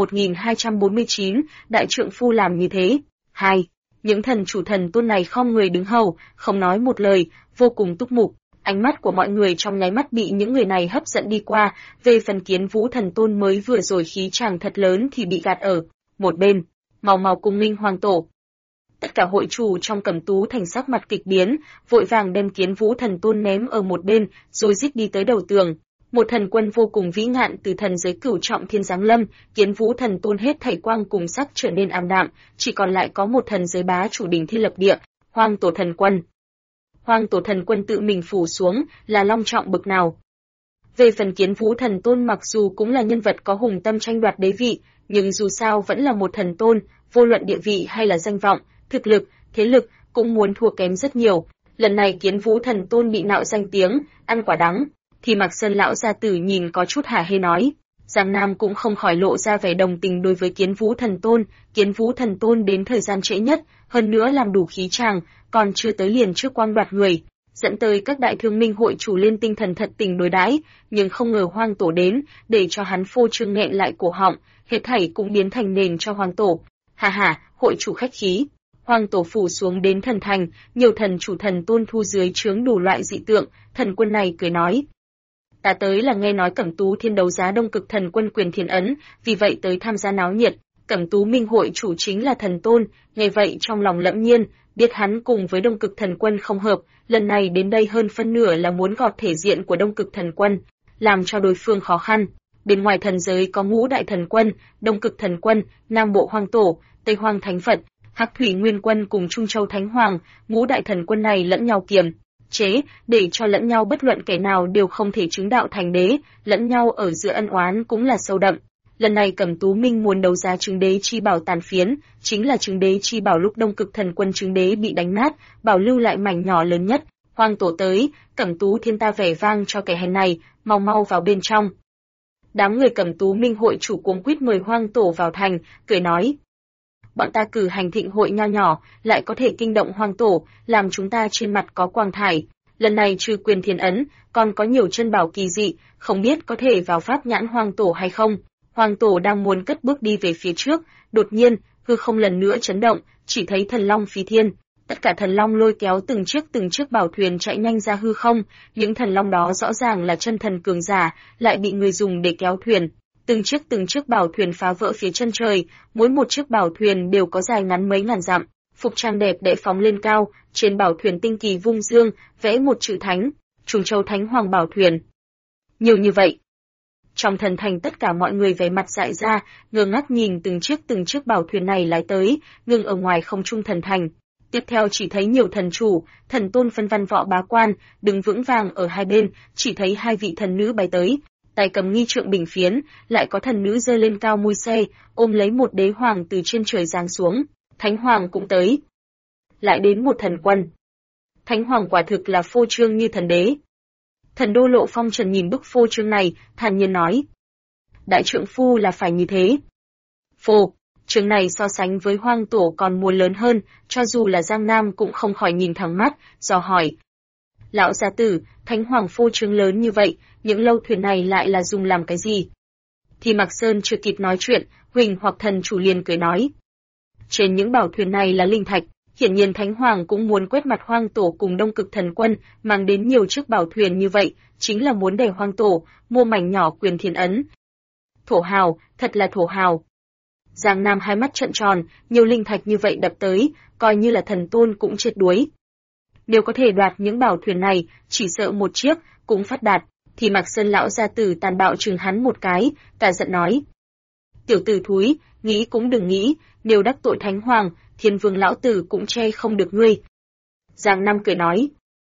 1249, đại trượng phu làm như thế. 2. Những thần chủ thần tôn này khom người đứng hầu, không nói một lời, vô cùng túc mục. Ánh mắt của mọi người trong nháy mắt bị những người này hấp dẫn đi qua, về phần Kiến Vũ Thần Tôn mới vừa rồi khí chàng thật lớn thì bị gạt ở một bên. Mau cùng Minh Hoàng Tổ. Tất cả hội chủ trong Cẩm Tú Thành sắc mặt kịch biến, vội vàng đem Kiến Vũ Thần Tôn ném ở một bên, rồi rít đi tới đầu tường. Một thần quân vô cùng vĩ ngạn từ thần giới cửu trọng thiên giáng lâm, Kiến Vũ Thần Tôn hết thảy quang cùng sắc trở nên ảm đạm, chỉ còn lại có một thần giới bá chủ đỉnh thiên lập địa, Hoang Tổ Thần Quân. Hoang Tổ Thần Quân tự mình phủ xuống, là long trọng bực nào. Về phần Kiến Vũ Thần Tôn mặc dù cũng là nhân vật có hùng tâm tranh đoạt đế vị, nhưng dù sao vẫn là một thần tôn, vô luận địa vị hay là danh vọng, thực lực, thế lực cũng muốn thua kém rất nhiều. Lần này Kiến Vũ Thần Tôn bị nạo danh tiếng, ăn quả đắng, thì Mạc Sơn lão gia tử nhìn có chút hả hê nói. Giang Nam cũng không khỏi lộ ra vẻ đồng tình đối với Kiến Vũ Thần Tôn. Kiến Vũ Thần Tôn đến thời gian trễ nhất, hơn nữa làm đủ khí tràng, còn chưa tới liền trước quang đoạt người, dẫn tới các đại thương minh hội chủ lên tinh thần thật tình đối đãi, nhưng không ngờ Hoang Tổ đến, để cho hắn phô trương nghẹn lại cổ họng, hết thảy cũng biến thành nền cho Hoang Tổ. Hà, hội chủ khách khí. Hoang Tổ phủ xuống đến thần thành, nhiều thần chủ thần tôn thu dưới trướng đủ loại dị tượng, thần quân này cười nói. Ta tới là nghe nói Cẩm Tú Thiên đấu giá Đông Cực Thần Quân quyền thiền ấn, vì vậy tới tham gia náo nhiệt. Cẩm Tú Minh hội chủ chính là thần tôn, nghe vậy trong lòng lẫm nhiên, biết hắn cùng với Đông Cực Thần Quân không hợp, lần này đến đây hơn phân nửa là muốn gọt thể diện của Đông Cực Thần Quân, làm cho đối phương khó khăn. Bên ngoài thần giới có Ngũ Đại Thần Quân, Đông Cực Thần Quân, Nam Bộ Hoang Tổ, Tây Hoang Thánh Phật, Hắc Thủy Nguyên Quân cùng Trung Châu Thánh Hoàng, Ngũ Đại Thần Quân này lẫn nhau kiềm chế, để cho lẫn nhau bất luận kẻ nào đều không thể chứng đạo thành đế, lẫn nhau ở giữa ân oán cũng là sâu đậm. Lần này Cẩm Tú Minh muốn đấu giá trứng đế chi bảo tàn phiến, chính là trứng đế chi bảo lúc Đông Cực Thần Quân trứng đế bị đánh nát, bảo lưu lại mảnh nhỏ lớn nhất. Hoang Tổ tới, Cẩm Tú Thiên ta vẻ vang cho kẻ hèn này, mau vào bên trong. Đám người Cẩm Tú Minh hội chủ cuống quýt mời Hoang Tổ vào thành, cười nói: bọn ta cử hành thịnh hội nho nhỏ, lại có thể kinh động Hoang Tổ, làm chúng ta trên mặt có quang thải. Lần này trừ quyền thiền ấn, còn có nhiều chân bảo kỳ dị, không biết có thể vào pháp nhãn Hoang Tổ hay không. Hoang Tổ đang muốn cất bước đi về phía trước, đột nhiên, hư không lần nữa chấn động, chỉ thấy thần long phi thiên. Tất cả thần long lôi kéo từng chiếc bảo thuyền chạy nhanh ra hư không, những thần long đó rõ ràng là chân thần cường giả, lại bị người dùng để kéo thuyền. từng chiếc bảo thuyền phá vỡ phía chân trời, mỗi một chiếc bảo thuyền đều có dài ngắn mấy ngàn dặm, phục trang đẹp đẽ phóng lên cao, trên bảo thuyền tinh kỳ vung dương, vẽ một chữ thánh, Trùng Châu Thánh Hoàng bảo thuyền. Nhiều như vậy. Trong thần thành tất cả mọi người vẻ mặt dại ra, ngơ ngác nhìn từng chiếc bảo thuyền này lái tới, ngừng ở ngoài không trung thần thành. Tiếp theo chỉ thấy nhiều thần chủ, thần tôn phân văn võ bá quan, đứng vững vàng ở hai bên, chỉ thấy hai vị thần nữ bay tới, tay cầm nghi trượng bình phiến, lại có thần nữ giơ lên cao mui xe, ôm lấy một đế hoàng từ trên trời giáng xuống. Thánh hoàng cũng tới. Lại đến một thần quân. Thánh hoàng quả thực là phô trương như thần đế. Thần đô Lộ Phong Trần nhìn bức phô trương này, thản nhiên nói. Đại trượng phu là phải như thế. Phô trương này so sánh với hoang tổ còn muốn lớn hơn, cho dù là Giang Nam cũng không khỏi nhìn thẳng mắt, dò hỏi. Lão gia tử, Thánh hoàng phô trương lớn như vậy, những lâu thuyền này lại là dùng làm cái gì? Thì Mạc Sơn chưa kịp nói chuyện, Huỳnh hoặc thần chủ liền cười nói. Trên những bảo thuyền này là linh thạch, hiển nhiên Thánh hoàng cũng muốn quét mặt hoang tổ cùng Đông Cực thần quân, mang đến nhiều chiếc bảo thuyền như vậy, chính là muốn để hoang tổ mua mảnh nhỏ quyền thiên ấn. Thổ hào, thật là thổ hào. Giang Nam hai mắt trợn tròn, nhiều linh thạch như vậy đập tới, coi như là thần tôn cũng chết đuối. Nếu có thể đoạt những bảo thuyền này, chỉ sợ một chiếc cũng phát đạt. Thì Mạc Sơn lão gia tử tàn bạo chừng hắn một cái, cả giận nói. Tiểu tử thúi, nghĩ cũng đừng nghĩ, nếu đắc tội Thánh hoàng, Thiên vương lão tử cũng che không được ngươi. Giang Nam cười nói.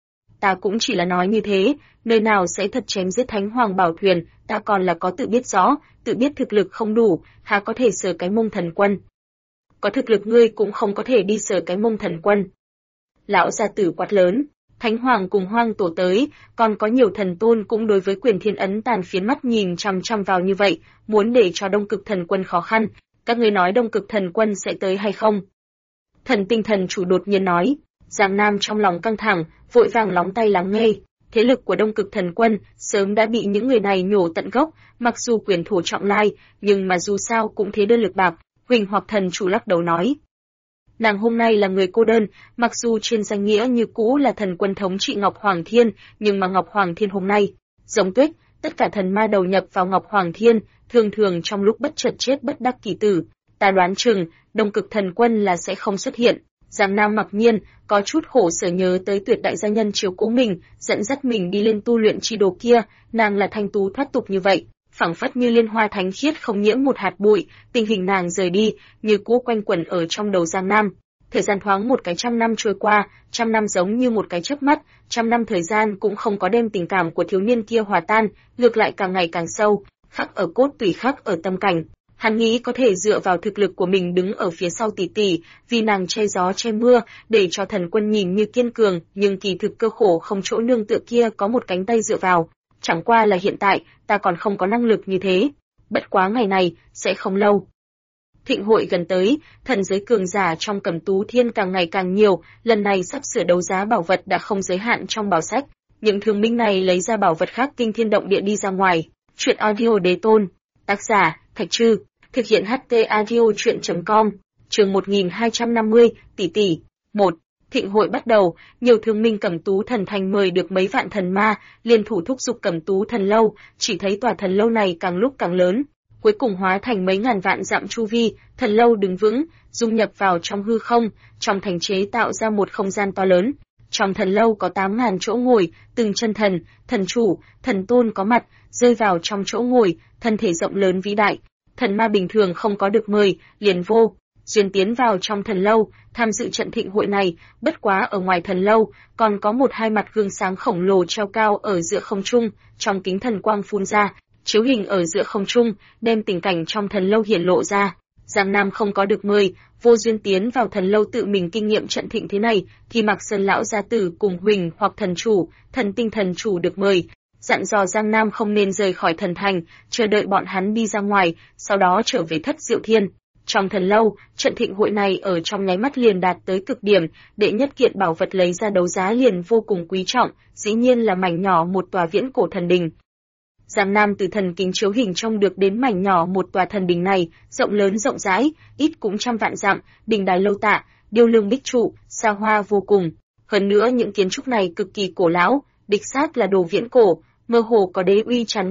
Ta cũng chỉ là nói như thế, nơi nào sẽ thật chém giết Thánh hoàng bảo thuyền, ta còn là có tự biết rõ, tự biết thực lực không đủ, há có thể sờ cái mông thần quân. Có thực lực ngươi cũng không có thể đi sờ cái mông thần quân. Lão gia tử quát lớn. Thánh hoàng cùng hoang tổ tới, còn có nhiều thần tôn cũng đối với quyền thiên ấn tàn phiến mắt nhìn chăm chăm vào như vậy, muốn để cho Đông Cực thần quân khó khăn. Các ngươi nói Đông Cực thần quân sẽ tới hay không? Thần tinh thần chủ đột nhiên nói. Giang Nam trong lòng căng thẳng, vội vàng lóng tay lắng nghe. Thế lực của Đông Cực thần quân sớm đã bị những người này nhổ tận gốc, mặc dù quyền thổ trọng lai, nhưng mà dù sao cũng thế đơn lực bạc. Huỳnh hoặc thần chủ lắc đầu nói. Nàng hôm nay là người cô đơn, mặc dù trên danh nghĩa như cũ là thần quân thống trị Ngọc Hoàng Thiên, nhưng mà Ngọc Hoàng Thiên hôm nay, giống tuyết, tất cả thần ma đầu nhập vào Ngọc Hoàng Thiên, thường thường trong lúc bất chợt chết bất đắc kỳ tử. Ta đoán chừng, Đông Cực thần quân là sẽ không xuất hiện. Giang Nam mặc nhiên, có chút khổ sở nhớ tới tuyệt đại gia nhân chiếu cố mình, dẫn dắt mình đi lên tu luyện chi đồ kia, nàng là thanh tú thoát tục như vậy. Phảng phất như liên hoa thánh khiết không nhiễm một hạt bụi, tình hình nàng rời đi, như cũ quanh quẩn ở trong đầu Giang Nam. Thời gian thoáng một cái 100 năm trôi qua, 100 năm giống như một cái chớp mắt, 100 năm thời gian cũng không có đem tình cảm của thiếu niên kia hòa tan, ngược lại càng ngày càng sâu, khắc ở cốt tủy khắc ở tâm cảnh. Hắn nghĩ có thể dựa vào thực lực của mình đứng ở phía sau tỷ tỷ, vì nàng che gió che mưa, để cho thần quân nhìn như kiên cường, nhưng kỳ thực cơ khổ không chỗ nương tựa kia có một cánh tay dựa vào. Chẳng qua là hiện tại, ta còn không có năng lực như thế. Bất quá ngày này, sẽ không lâu. Thịnh hội gần tới, thần giới cường giả trong Cẩm Tú Thiên càng ngày càng nhiều, lần này sắp sửa đấu giá bảo vật đã không giới hạn trong bảo sách. Những thương binh này lấy ra bảo vật khác kinh thiên động địa đi ra ngoài. Chuyện audio đế tôn. Tác giả, Thạch Trư. Thực hiện HT audio chuyện.com. Chương 1250, tỷ tỷ. 1. Thịnh hội bắt đầu, nhiều thương minh Cẩm Tú thần thành mời được mấy vạn thần ma, liên thủ thúc giục Cẩm Tú thần lâu, chỉ thấy tòa thần lâu này càng lúc càng lớn, cuối cùng hóa thành mấy ngàn vạn dặm chu vi, thần lâu đứng vững, dung nhập vào trong hư không, trong thành chế tạo ra một không gian to lớn. Trong thần lâu có 8.000 chỗ ngồi, từng chân thần, thần chủ, thần tôn có mặt, rơi vào trong chỗ ngồi, thân thể rộng lớn vĩ đại. Thần ma bình thường không có được mời, liền vô duyên tiến vào trong thần lâu, tham dự trận thịnh hội này. Bất quá ở ngoài thần lâu, còn có một hai mặt gương sáng khổng lồ treo cao ở giữa không trung, trong kính thần quang phun ra, chiếu hình ở giữa không trung, đem tình cảnh trong thần lâu hiển lộ ra. Giang Nam không có được mời, vô duyên tiến vào thần lâu tự mình kinh nghiệm trận thịnh thế này, thì Mạc Sơn lão gia tử cùng Huỳnh hoặc thần chủ, thần tinh thần chủ được mời, dặn dò Giang Nam không nên rời khỏi thần thành, chờ đợi bọn hắn đi ra ngoài, sau đó trở về Thất Diệu Thiên. Trong thần lâu, trận thịnh hội này ở trong nháy mắt liền đạt tới cực điểm, đệ nhất kiện bảo vật lấy ra đấu giá liền vô cùng quý trọng, dĩ nhiên là mảnh nhỏ một tòa viễn cổ thần đình. Giang Nam từ thần kính chiếu hình trông được đến mảnh nhỏ một tòa thần đình này, rộng lớn rộng rãi, ít cũng trăm vạn dặm, đình đài lâu tạ, điêu lương bích trụ, xa hoa vô cùng. Hơn nữa những kiến trúc này cực kỳ cổ lão, đích xác là đồ viễn cổ, mơ hồ có đế uy tràn ngập,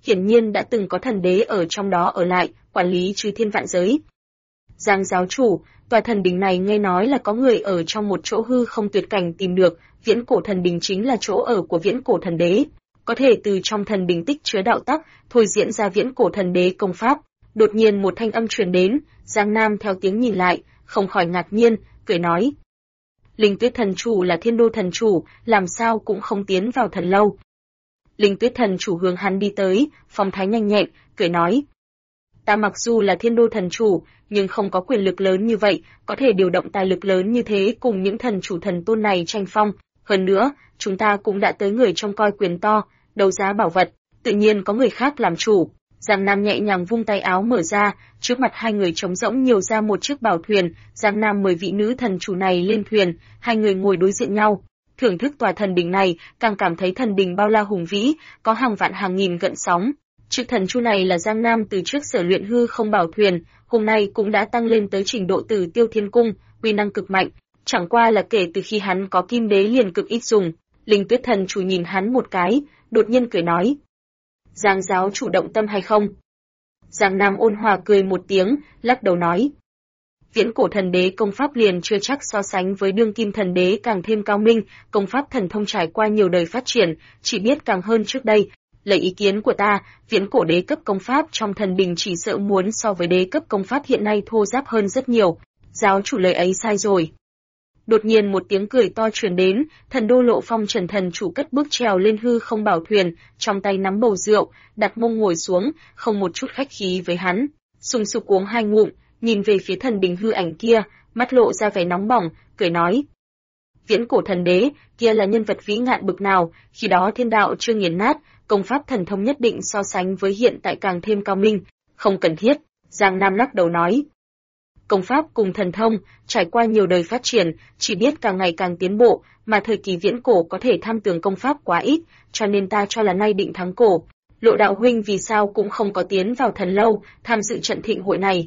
hiển nhiên đã từng có thần đế ở trong đó ở lại, quản lý chư thiên vạn giới. Giang giáo chủ, tòa thần đình này nghe nói là có người ở trong một chỗ hư không tuyệt cảnh tìm được, viễn cổ thần đình chính là chỗ ở của viễn cổ thần đế. Có thể từ trong thần đình tích chứa đạo tắc, thôi diễn ra viễn cổ thần đế công pháp. Đột nhiên một thanh âm truyền đến, Giang Nam theo tiếng nhìn lại, không khỏi ngạc nhiên, cười nói. Linh Tuyết thần chủ là Thiên Đô thần chủ, làm sao cũng không tiến vào thần lâu. Linh Tuyết thần chủ hướng hắn đi tới, phong thái nhanh nhẹn, cười nói. Ta mặc dù là Thiên Đô thần chủ, nhưng không có quyền lực lớn như vậy, có thể điều động tài lực lớn như thế cùng những thần chủ thần tôn này tranh phong. Hơn nữa, chúng ta cũng đã tới người trông coi quyền to, đấu giá bảo vật, tự nhiên có người khác làm chủ. Giang Nam nhẹ nhàng vung tay áo mở ra, trước mặt hai người trống rỗng nhiều ra một chiếc bảo thuyền, Giang Nam mời vị nữ thần chủ này lên thuyền, hai người ngồi đối diện nhau. Thưởng thức tòa thần đình này, càng cảm thấy thần đình bao la hùng vĩ, có hàng vạn hàng nghìn gợn sóng. Chữ thần chu này là Giang Nam từ trước sở luyện hư không bảo thuyền, hôm nay cũng đã tăng lên tới trình độ Tử Tiêu Thiên Cung, uy năng cực mạnh. Chẳng qua là kể từ khi hắn có kim đế liền cực ít dùng. Linh Tuyết thần chủ nhìn hắn một cái, đột nhiên cười nói. Giang giáo chủ động tâm hay không? Giang Nam ôn hòa cười một tiếng, lắc đầu nói. Viễn cổ thần đế công pháp liền chưa chắc so sánh với đương kim thần đế càng thêm cao minh, công pháp thần thông trải qua nhiều đời phát triển, chỉ biết càng hơn trước đây. Lấy ý kiến của ta, viễn cổ đế cấp công pháp trong thần đình chỉ sợ muốn so với đế cấp công pháp hiện nay thô ráp hơn rất nhiều. Giáo chủ lời ấy sai rồi. Đột nhiên một tiếng cười to truyền đến, thần đô Lộ Phong Trần thần chủ cất bước trèo lên hư không bảo thuyền, trong tay nắm bầu rượu, đặt mông ngồi xuống, không một chút khách khí với hắn, sùng sục uống hai ngụm, nhìn về phía thần đình hư ảnh kia, mắt lộ ra vẻ nóng bỏng, cười nói: Viễn cổ thần đế, kia là nhân vật vĩ ngạn bực nào, khi đó thiên đạo chưa nghiền nát, công pháp thần thông nhất định so sánh với hiện tại càng thêm cao minh, không cần thiết. Giang Nam lắc đầu nói. Công pháp cùng thần thông, trải qua nhiều đời phát triển, chỉ biết càng ngày càng tiến bộ, mà thời kỳ viễn cổ có thể tham tưởng công pháp quá ít, cho nên ta cho là nay định thắng cổ. Lộ đạo huynh vì sao cũng không có tiến vào thần lâu, tham dự trận thịnh hội này.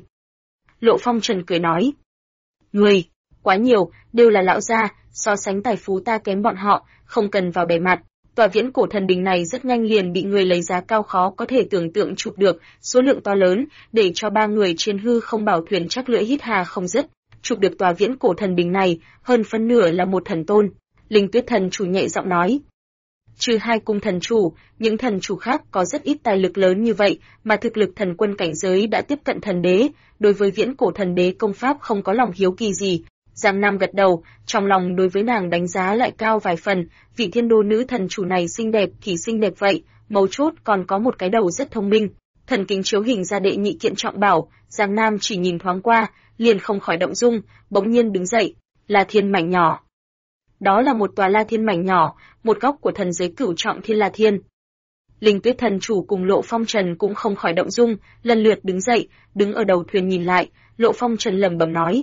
Lộ Phong Trần cười nói. Người, quá nhiều, đều là lão gia, so sánh tài phú ta kém bọn họ, không cần vào bề mặt. Tòa viễn cổ thần đình này rất nhanh liền bị người lấy giá cao khó có thể tưởng tượng chụp được, số lượng to lớn, để cho ba người trên hư không bảo thuyền chắc lưỡi hít hà không dứt. Chụp được tòa viễn cổ thần đình này, hơn phân nửa là một thần tôn. Linh Tuyết thần chủ nhẹ giọng nói. Trừ hai cung thần chủ, những thần chủ khác có rất ít tài lực lớn như vậy, mà thực lực thần quân cảnh giới đã tiếp cận thần đế, đối với viễn cổ thần đế công pháp không có lòng hiếu kỳ gì. Giang Nam gật đầu, trong lòng đối với nàng đánh giá lại cao vài phần, vị thiên đô nữ thần chủ này xinh đẹp thì xinh đẹp vậy, mấu chốt còn có một cái đầu rất thông minh. Thần kính chiếu hình ra đệ nhị kiện trọng bảo, Giang Nam chỉ nhìn thoáng qua, liền không khỏi động dung, bỗng nhiên đứng dậy, La Thiên mảnh nhỏ. Đó là một tòa La Thiên mảnh nhỏ, một góc của thần giới cửu trọng Thiên La Thiên. Linh Tuyết thần chủ cùng Lộ Phong Trần cũng không khỏi động dung, lần lượt đứng dậy, đứng ở đầu thuyền nhìn lại, Lộ Phong Trần lẩm bẩm nói.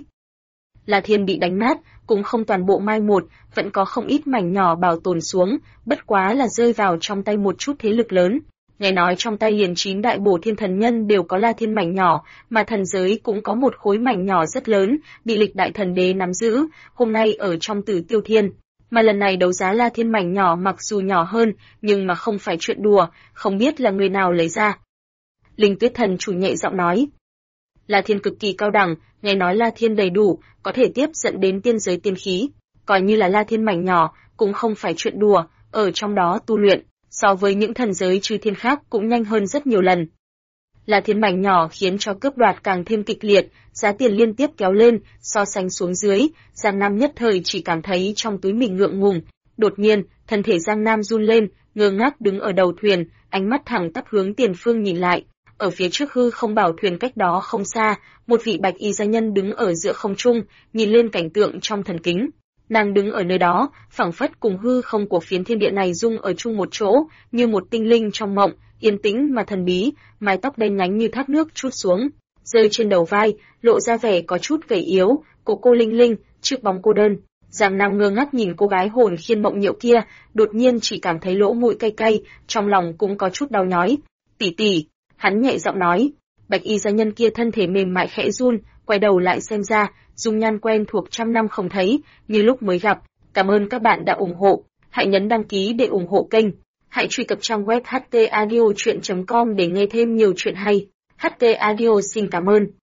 La Thiên bị đánh nát, cũng không toàn bộ mai một, vẫn có không ít mảnh nhỏ bảo tồn xuống, bất quá là rơi vào trong tay một chút thế lực lớn. Nghe nói trong tay liền 9 đại bổ thiên thần nhân đều có La Thiên mảnh nhỏ, mà thần giới cũng có một khối mảnh nhỏ rất lớn, bị lịch đại thần đế nắm giữ, hôm nay ở trong Tử Tiêu Thiên. Mà lần này đấu giá La Thiên mảnh nhỏ mặc dù nhỏ hơn, nhưng mà không phải chuyện đùa, không biết là người nào lấy ra. Linh Tuyết thần chủ nhẹ giọng nói. La Thiên cực kỳ cao đẳng, nghe nói La Thiên đầy đủ, có thể tiếp dẫn đến tiên giới tiên khí. Coi như là La Thiên mảnh nhỏ, cũng không phải chuyện đùa, ở trong đó tu luyện, so với những thần giới chư thiên khác cũng nhanh hơn rất nhiều lần. La Thiên mảnh nhỏ khiến cho cướp đoạt càng thêm kịch liệt, giá tiền liên tiếp kéo lên, so sánh xuống dưới, Giang Nam nhất thời chỉ cảm thấy trong túi mình ngượng ngùng. Đột nhiên, thân thể Giang Nam run lên, ngơ ngác đứng ở đầu thuyền, ánh mắt thẳng tắp hướng tiền phương nhìn lại. Ở phía trước hư không bảo thuyền cách đó không xa, một vị bạch y gia nhân đứng ở giữa không trung, nhìn lên cảnh tượng trong thần kính. Nàng đứng ở nơi đó, phảng phất cùng hư không của phiến thiên địa này dung ở chung một chỗ, như một tinh linh trong mộng, yên tĩnh mà thần bí, mái tóc đen nhánh như thác nước trút xuống, rơi trên đầu vai, lộ ra vẻ có chút gầy yếu, cô linh linh, trước bóng cô đơn. Giang Nam ngơ ngác nhìn cô gái hồn khiên mộng nhiễu kia, đột nhiên chỉ cảm thấy lỗ mũi cay cay, trong lòng cũng có chút đau nhói. Tỷ tỷ, hắn nhẹ giọng nói. Bạch y gia nhân kia thân thể mềm mại khẽ run, quay đầu lại xem ra, dung nhan quen thuộc trăm năm không thấy, như lúc mới gặp. Cảm ơn các bạn đã ủng hộ, hãy nhấn đăng ký để ủng hộ kênh. Hãy truy cập trang web htaudio.com để nghe thêm nhiều chuyện hay. HT Audio xin cảm ơn.